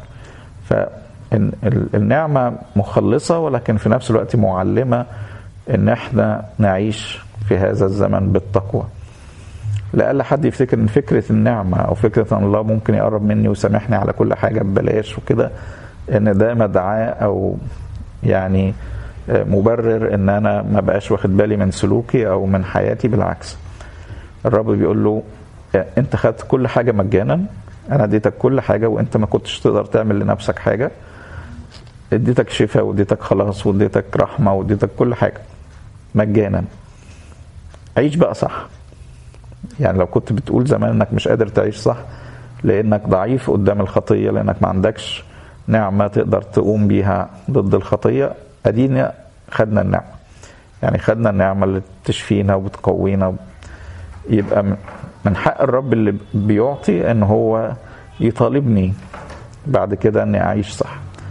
فالنعمة مخلصة، ولكن في نفس الوقت معلمة ان احنا نعيش في هذا الزمن بالتقوى. لألا حد يفتكر ان فكرة النعمة او فكرة ان الله ممكن يقرب مني ويسامحني على كل حاجة ببلاش وكده، ان ده مدعاة او يعني مبرر ان انا ما بقاش واخد بالي من سلوكي او من حياتي. بالعكس، الرب بيقول له انت خدت كل حاجة مجانا، انا اديتك كل حاجة وانت ما كنتش تقدر تعمل لنفسك حاجة، اديتك شفاء واديتك خلاص واديتك رحمة واديتك كل حاجة مجانا. عيش بقى صح. يعني لو كنت بتقول زمان انك مش قادر تعيش صح لانك ضعيف قدام الخطية، لانك ما عندكش نعمة تقدر تقوم بيها ضد الخطية، ادينا خدنا النعمة. يعني خدنا النعمة اللي تشفينا وبتقوينا. يبقى من حق الرب اللي بيعطي ان هو يطالبني بعد كده اني اعيش صح.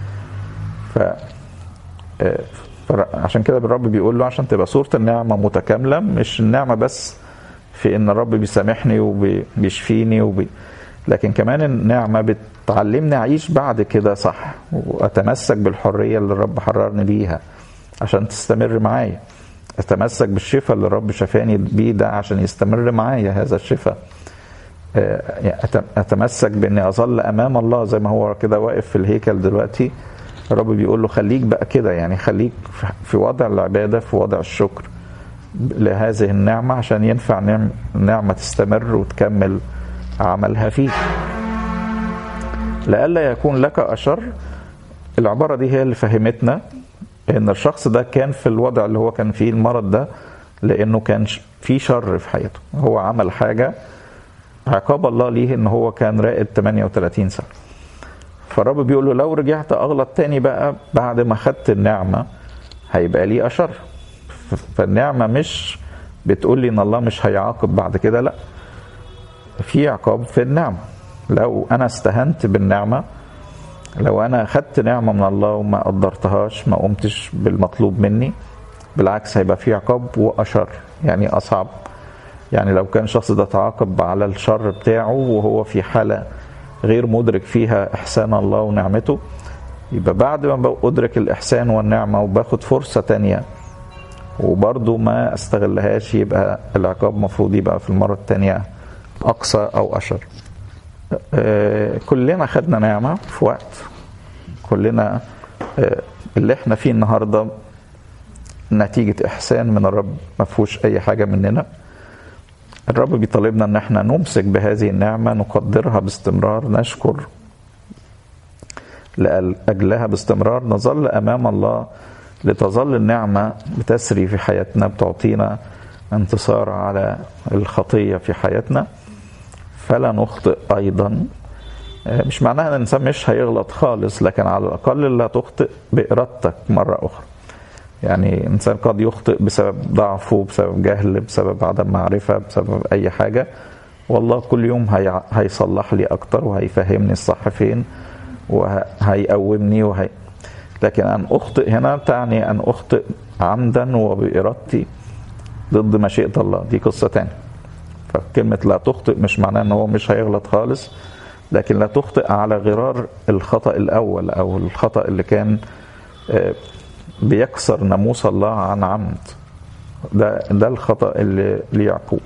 عشان كده الرب بيقول له عشان تبقى صورة النعمة متكاملة، مش النعمة بس في ان الرب بيسامحني وبيشفيني لكن كمان النعمة بتعلمني اعيش بعد كده صح، واتمسك بالحرية اللي الرب حررني بيها عشان تستمر معايا. اتمسك بالشفاء اللي الرب شفاني بيه ده عشان يستمر معايا هذا الشفاء. اتمسك باني اظل امام الله زي ما هو كده واقف في الهيكل دلوقتي. الرب بيقول له خليك بقى كده، يعني خليك في وضع العبادة، في وضع الشكر لهذه النعمة عشان ينفع النعمة تستمر وتكمل عملها فيك. لئلا يكون لك أشر، العبارة دي هي اللي فهمتنا ان الشخص ده كان في الوضع اللي هو كان فيه، المرض ده، لانه كان في شر في حياته. هو عمل حاجة عقاب الله ليه ان هو كان راقد 38 سنة. فالرب بيقول له لو رجعت اغلط تاني بقى بعد ما خدت النعمة هيبقى لي أشر. فالنعمة مش بتقول لي ان الله مش هيعاقب بعد كده، لا، في عقاب في النعمة. لو انا استهنت بالنعمة، لو انا خدت نعمة من الله وما قدرتهاش، ما قمتش بالمطلوب مني، بالعكس هيبقى في عقاب وأشر، يعني أصعب. يعني لو كان الشخص ده تعاقب على الشر بتاعه وهو في حالة غير مدرك فيها إحسان الله ونعمته، يبقى بعد ما أدرك الإحسان والنعمة وباخد فرصة تانية وبرضو ما استغلهاش، يبقى العقاب مفروض يبقى في المرة التانية أقصى أو أشر. كلنا خدنا نعمة في وقت، كلنا اللي احنا فيه النهاردة نتيجة إحسان من الرب، ما فيهوش أي حاجة مننا. الرب بيطالبنا ان احنا نمسك بهذه النعمة، نقدرها باستمرار، نشكر لأجلها باستمرار، نظل أمام الله لتظل النعمة بتسري في حياتنا، بتعطينا انتصار على الخطية في حياتنا. فلا نخطئ أيضا. مش معناها أن الإنسان مش هيغلط خالص، لكن على الأقل لا تخطئ بإرادتك مرة أخرى. يعني إنسان قد يخطئ بسبب ضعفه، بسبب جهل، بسبب عدم معرفة، بسبب أي حاجة، والله كل يوم هيصلح لي أكتر وهيفهمني الصح فين وهيقومني لكن أن أخطئ هنا تعني أن أخطئ عمدا وبإرادتي ضد مشيئة الله، دي قصة تانية. فكلمة لا تخطئ مش معناه أنه هو مش هيغلط خالص، لكن لا تخطئ على غرار الخطأ الأول أو الخطأ اللي كان بيكسر ناموس الله عن عمد. ده الخطأ اللي ليعقوب.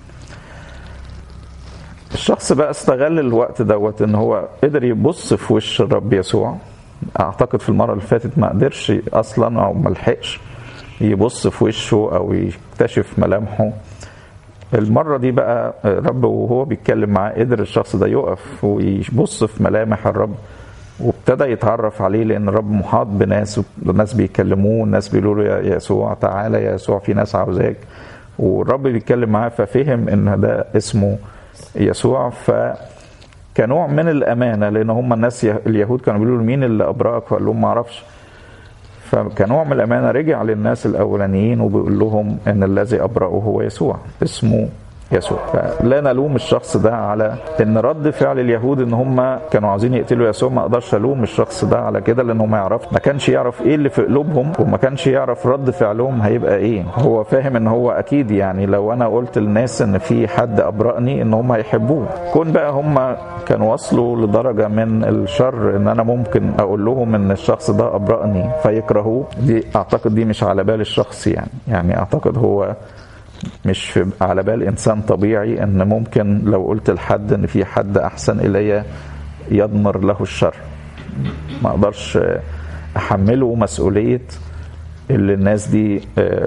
الشخص بقى استغل الوقت دوت ان هو قدر يبص في وش الرب يسوع. اعتقد في المرة اللي فاتت ما قدرش اصلا او ما لحقش يبص في وشه او يكتشف ملامحه. المرة دي بقى الرب وهو بيتكلم معاه قدر الشخص ده يقف ويبص في ملامح الرب، وابتدى يتعرف عليه، لان الرب محاط بناس، والناس بيكلموه، الناس بيقولوا له يا يسوع تعالى يا يسوع في ناس عاوزاك، والرب بيتكلم معاه ففهم ان ده اسمه يسوع. فكنوع من الامانه، لان هم الناس اليهود كانوا بيقولوا مين اللي ابرأك، فقال لهم ما اعرفش. فكنوع من الامانه رجع للناس الاولانيين وبيقول لهم ان الذي ابرأه هو يسوع، اسمه يسوع. فلا نلوم الشخص ده على ان رد فعل اليهود ان هم كانوا عايزين يقتلوا يسوع. ما اقدرش الوم الشخص ده على كده، لانه ما كانش يعرف ايه اللي في قلوبهم، وما كانش يعرف رد فعلهم هيبقى ايه. هو فاهم ان هو اكيد يعني لو انا قلت للناس ان في حد ابرأني ان هم هيحبوه. كون بقى هم كانوا وصلوا لدرجة من الشر ان انا ممكن اقول لهم ان الشخص ده ابرأني فيكرهوه، دي اعتقد دي مش على بال الشخص. يعني اعتقد هو مش على بال إنسان طبيعي أن ممكن لو قلت لحد أن في حد أحسن إلي يضمر له الشر. ما أقدرش أحمله مسؤولية اللي الناس دي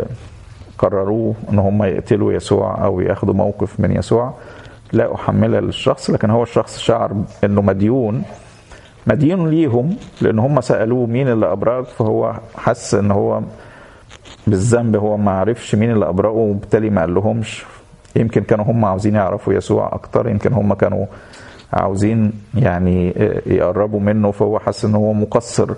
قرروه أن هم يقتلوا يسوع أو يأخذوا موقف من يسوع، لا أحملها للشخص. لكن هو الشخص شعر أنه مديون ليهم، لأن هم سألوه مين اللي أبرأك، فهو حس أنه هو بالذنب، هو ما عرفش مين اللي أبرأه وبالتالي ما قال لهمش. يمكن كانوا هم عاوزين يعرفوا يسوع أكتر، يمكن هم كانوا عاوزين يعني يقربوا منه، فهو حس ان هو مقصر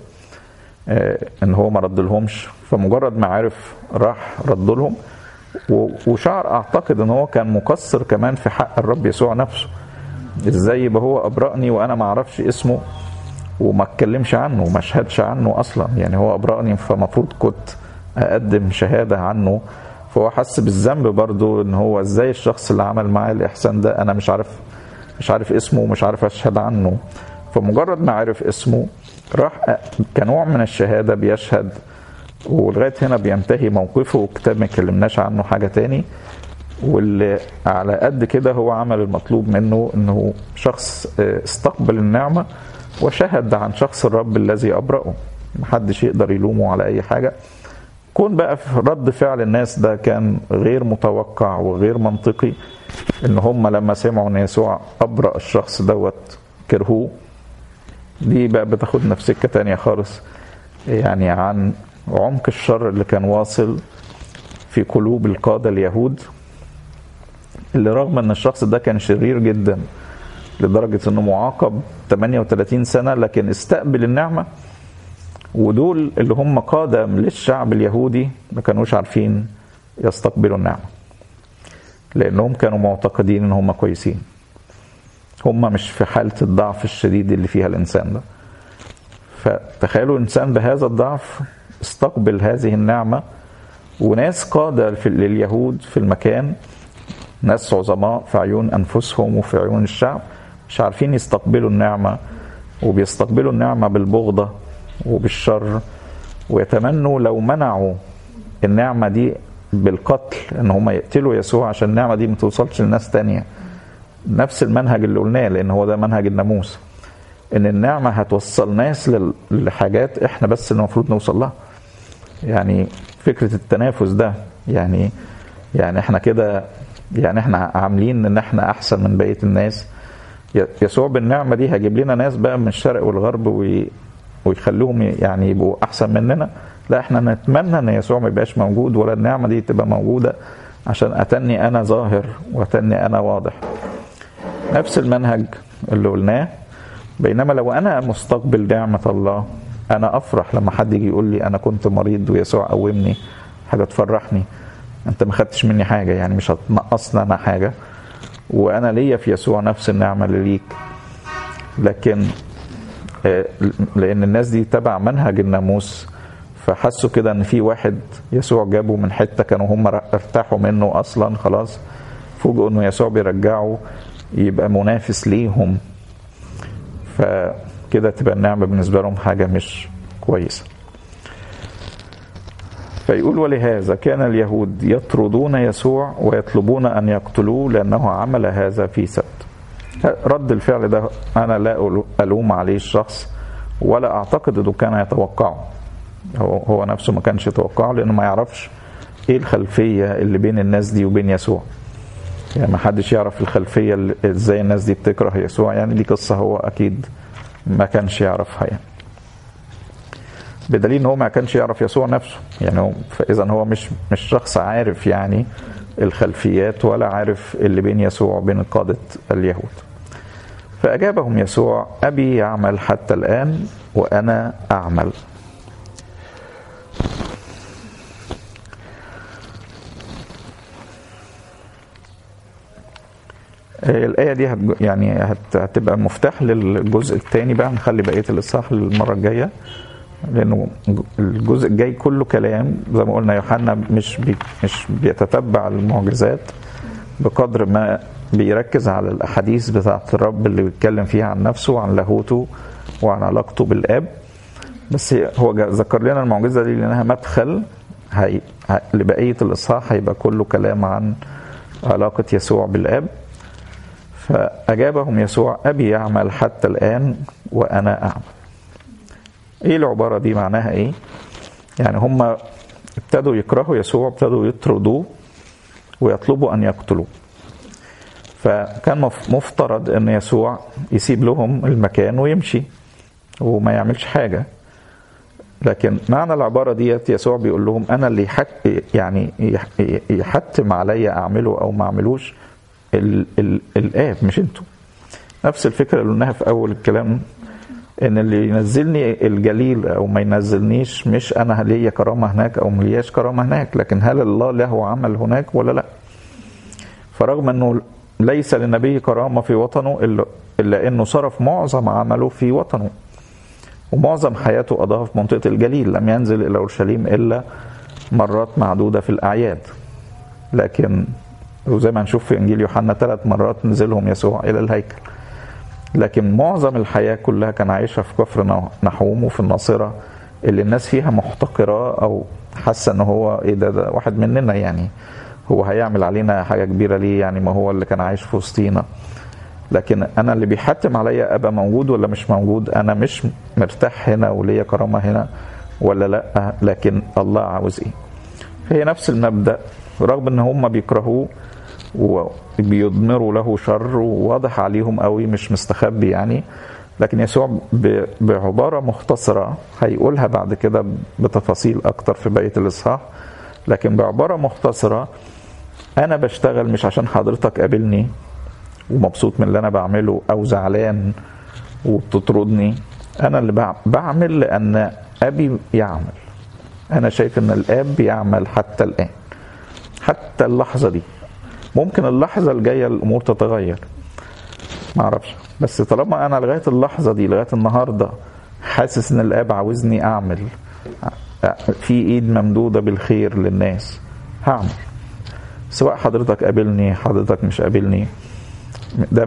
ان هو ما رد لهمش. فمجرد ما عرف راح رد لهم، وشعر اعتقد ان هو كان مقصر كمان في حق الرب يسوع نفسه. ازاي يبقى هو ابرأني وانا ما اعرفش اسمه وما اتكلمش عنه وما اشهدش عنه اصلا؟ يعني هو ابرأني فمفروض كنت اقدم شهادة عنه. فهو حس بالذنب برضو ان هو ازاي الشخص اللي عمل معاه الاحسان ده انا مش عارف اسمه ومش عارف اشهد عنه. فمجرد ما عرف اسمه راح كنوع من الشهادة بيشهد، ولغاية هنا بينتهي موقفه، والكتاب ما يكلمناش عنه حاجة تاني. واللي على قد كده هو عمل المطلوب منه، انه شخص استقبل النعمة وشهد عن شخص الرب الذي أبرأه. محدش يقدر يلومه على اي حاجة. كون بقى في رد فعل الناس ده كان غير متوقع وغير منطقي، ان هم لما سمعوا ان يسوع أبرأ الشخص دوت كرهوه. دي بقى بتاخدنا في سكة تانية خالص، يعني عن عمق الشر اللي كان واصل في قلوب القادة اليهود، اللي رغم ان الشخص ده كان شرير جدا لدرجة انه معاقب 38 سنة لكن استقبل النعمة. ودول اللي هم قادة للشعب اليهودي ما كانوش عارفين يستقبلوا النعمة، لأنهم كانوا معتقدين ان هم كويسين. هم مش في حالة الضعف الشديد اللي فيها الإنسان ده. فتخيلوا إنسان بهذا الضعف استقبل هذه النعمة، وناس قادة لليهود في المكان، ناس عظماء في عيون أنفسهم وفي عيون الشعب، مش عارفين يستقبلوا النعمة، وبيستقبلوا النعمة بالبغضة وبالشر، ويتمنوا لو منعوا النعمة دي بالقتل ان هم يقتلوا يسوع عشان النعمة دي ما توصلش لناس تانية. نفس المنهج اللي قلناه، لان هو ده منهج الناموس، ان النعمة هتوصل ناس لحاجات احنا بس اللي المفروض نوصل لها. يعني فكرة التنافس ده، يعني احنا كده، يعني احنا عاملين ان احنا احسن من بقية الناس. يسوع بالنعمة دي هجيب لنا ناس بقى من الشرق والغرب ويخلوهم يعني يبقوا احسن مننا. لا، احنا نتمنى ان يسوع ما يبقاش موجود ولا النعمة دي تبقى موجودة، عشان اتني انا ظاهر واتني انا واضح. نفس المنهج اللي قلناه. بينما لو انا مستقبل نعمة الله، انا افرح لما حد يجي يقول لي انا كنت مريض ويسوع قومني، حاجه تفرحني. انت ما خدتش مني حاجه، يعني مش هتنقصنا انا حاجه، وانا ليا في يسوع نفس النعمه اللي ليك. لكن لان الناس دي تبع منهج الناموس، فحسوا كده ان في واحد يسوع جابه من حته كانوا هم ارتاحوا منه اصلا، خلاص فوجئوا انه يسوع بيرجعه يبقى منافس ليهم، فكده تبقى النعمه بالنسبه لهم حاجه مش كويسه. فيقول ولهذا كان اليهود يطردون يسوع ويطلبون ان يقتلوه لانه عمل هذا في سبت. رد الفعل ده انا لا الوم عليه الشخص، ولا اعتقد انه كان يتوقعه، هو نفسه ما كانش يتوقعه، لانه ما يعرفش ايه الخلفيه اللي بين الناس دي وبين يسوع. يعني ما حدش يعرف الخلفيه ازاي الناس دي بتكره يسوع، يعني دي قصه هو اكيد ما كانش يعرفها، يعني بدليل ان هو ما كانش يعرف يسوع نفسه، يعني فاذا هو مش شخص عارف يعني الخلفيات، ولا عارف اللي بين يسوع وبين قادة اليهود. فأجابهم يسوع أبي يعمل حتى الآن وأنا أعمل. الآية دي يعني هتبقى مفتاح للجزء الثاني بقى، نخلي بقية الإصحاح للمرة الجاية، لأنه الجزء الجاي كله كلام زي ما قلنا. يوحنا مش بيتتبع المعجزات بقدر ما بيركز على الأحاديث بتاعة الرب اللي بيتكلم فيها عن نفسه وعن لاهوته وعن علاقته بالآب. بس هو ذكر لنا المعجزة دي لأنها مدخل لبقية الإصحاح، هيبقى كله كلام عن علاقة يسوع بالآب. فأجابهم يسوع أبي يعمل حتى الآن وأنا أعمل. ايه العبارة دي معناها ايه؟ يعني هم ابتدوا يكرهوا يسوع، ابتدوا يطردوه ويطلبوا ان يقتلوه. فكان مفترض ان يسوع يسيب لهم المكان ويمشي وما يعملش حاجة. لكن معنى العبارة دي يسوع بيقول لهم انا اللي يعني يحتم عليا اعمله او ما اعملوش الآب، مش انتوا. نفس الفكرة اللي قلناها في اول الكلام، ان اللي ينزلني الجليل او ما ينزلنيش مش انا ليا كرامه هناك او ملياش كرامه هناك، لكن هل الله له عمل هناك ولا لا. فرغم انه ليس للنبي كرامه في وطنه الا انه صرف معظم عمله في وطنه، ومعظم حياته قضاها في منطقه الجليل، لم ينزل الى اورشليم الا مرات معدوده في الاعياد. لكن وزي ما نشوف في انجيل يوحنا 3 مرات نزلهم يسوع الى الهيكل، لكن معظم الحياة كلها كان عايشة في كفر نحوم وفي الناصرة، اللي الناس فيها محتقرة أو حاسة أنه هو إيه ده واحد مننا، يعني هو هيعمل علينا حاجة كبيرة ليه، يعني ما هو اللي كان عايش في وسطينا. لكن أنا اللي بيحتم عليا أبقى موجود ولا مش موجود، أنا مش مرتاح هنا وليا كرامة هنا ولا لأ، لكن الله عاوز إيه. هي نفس المبدأ، رغم أن هم بيكرهوه وبيضمروا له شر وواضح عليهم قوي مش مستخبي يعني، لكن يسوع بعبارة مختصرة هيقولها بعد كده بتفاصيل أكتر في بقية الإصحاح، لكن بعبارة مختصرة أنا بشتغل مش عشان حضرتك قابلني ومبسوط من اللي أنا بعمله أو زعلان وبتطردني، أنا اللي بعمل لأن أبي يعمل. أنا شايف أن الآب يعمل حتى الآن، حتى اللحظة دي. ممكن اللحظة الجاية الأمور تتغير، ما أعرفش، بس طالما أنا لغاية اللحظة دي لغاية النهاردة حاسس إن الآب عاوزني أعمل، في إيد ممدودة بالخير للناس، هعمل. سواء حضرتك قابلني حضرتك مش قابلني، ده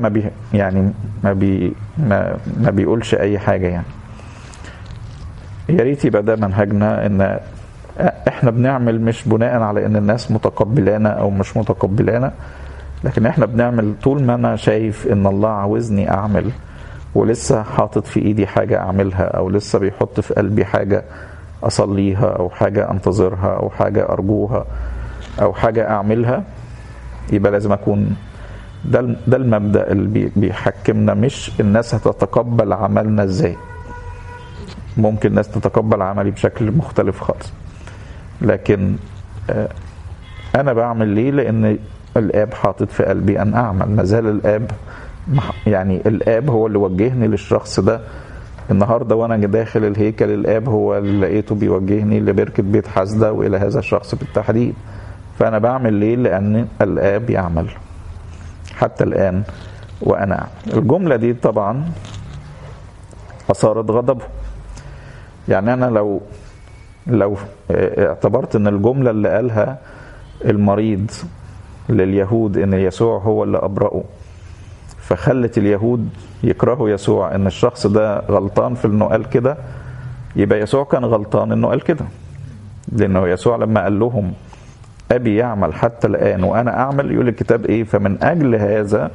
ما بيقولش أي حاجة يعني. يا ريت يبقى ده منهجنا، إن احنا بنعمل مش بناء على ان الناس متقبلانا او مش متقبلانا، لكن احنا بنعمل طول ما انا شايف ان الله عاوزني اعمل ولسه حاطط في ايدي حاجة اعملها، او لسه بيحط في قلبي حاجة اصليها او حاجة انتظرها او حاجة ارجوها او حاجة اعملها، يبقى لازم اكون ده المبدأ اللي بيحكمنا، مش الناس هتتقبل عملنا ازاي. ممكن الناس تتقبل عملي بشكل مختلف خالص، لكن أنا بعمل ليه؟ لأن الآب حاطط في قلبي أن أعمل. مازال الآب، يعني الآب هو اللي وجهني للشخص ده النهاردة وانا داخل الهيكل الاب هو اللي لقيته بيوجهني لبركة بيت حسدة والى هذا الشخص بالتحديد. فانا بعمل ليه؟ لان الاب يعمل حتى الان وانا أعمل. الجملة دي طبعا اثارت غضبه. يعني انا لو اعتبرت ان الجملة اللي قالها المريض لليهود ان يسوع هو اللي ابرأه فخلت اليهود يكرهوا يسوع، ان الشخص ده غلطان في انه قال كده، يبقى يسوع كان غلطان انه قال كده. لانه يسوع لما قال لهم ابي يعمل حتى الان وانا اعمل، يقول الكتاب ايه؟ فمن اجل هذا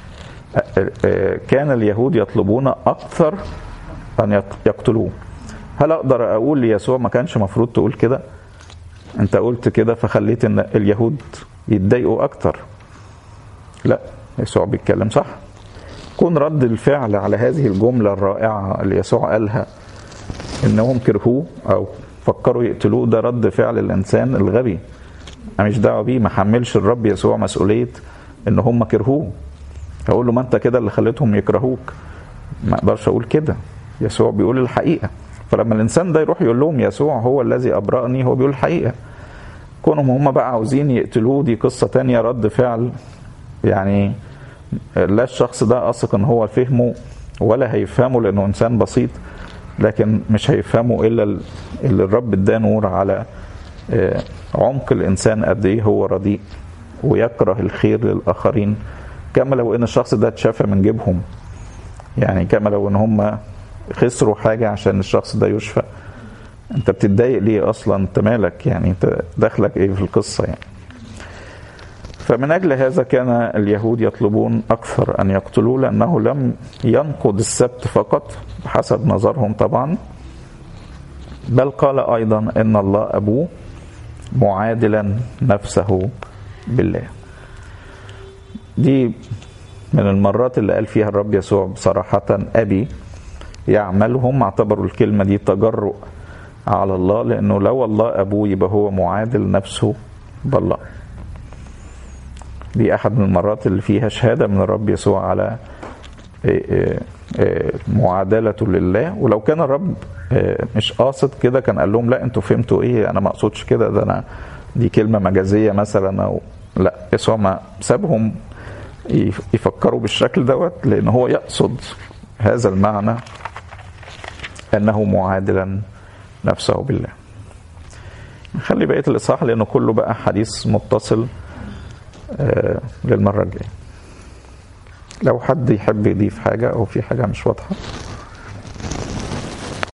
كان اليهود يطلبون اكثر ان يقتلوه. هل اقدر اقول ليسوع ما كانش مفروض تقول كده؟ انت قلت كده فخليت ان اليهود يتضايقوا اكتر. لا، يسوع بيتكلم صح. كون رد الفعل على هذه الجملة الرائعة اللي يسوع قالها انهم كرهوه او فكروا يقتلوه، ده رد فعل الانسان الغبي. انا مش دعوه بيه، ما حملش الرب يسوع مسؤولية ان هم كرهوه. اقول له ما انت كده اللي خليتهم يكرهوك. ما اقدرش اقول كده. يسوع بيقول الحقيقة. فلما الانسان ده يروح يقول لهم يسوع هو الذي ابرأني، هو بيقول الحقيقة. كونهم هم بقى عاوزين يقتلوه دي قصة تانية، رد فعل يعني لا الشخص ده أثق ان هو فهمه ولا هيفهمه لانه انسان بسيط، لكن مش هيفهمه الا اللي الرب اداه نور على عمق الانسان قد ايه هو رديء ويكره الخير للاخرين. كما لو ان الشخص ده اتشافى من جيبهم، يعني كما لو ان هم خسروا حاجة عشان الشخص ده يشفى. انت بتتضايق ليه اصلا؟ انت مالك؟ يعني انت دخلك ايه في القصة يعني؟ فمن أجل هذا كان اليهود يطلبون أكثر أن يقتلوه، لأنه لم ينقض السبت فقط بحسب نظرهم طبعا، بل قال أيضا إن الله أبوه معادلا نفسه بالله. دي من المرات اللي قال فيها الرب يسوع بصراحة أبي يعمل. هم اعتبروا الكلمة دي تجرؤ على الله، لأنه لو الله أبوه يبقى هو معادل نفسه بالله. دي أحد من المرات اللي فيها شهادة من الرب يسوع على معادلته لله. ولو كان الرب مش قاصد كده كان قال لهم لا انتوا فهمتوا ايه، انا ما اقصدش كده، ده انا دي كلمة مجازية مثلا، او لا. يسوع ما سابهم يفكروا بالشكل دوت، لان هو يقصد هذا المعنى انه معادلا نفسه بالله. نخلي بقية الاصحاح لانه كله بقى حديث متصل للمرة الجاية. لو حد يحب يضيف حاجة او في حاجة مش واضحة.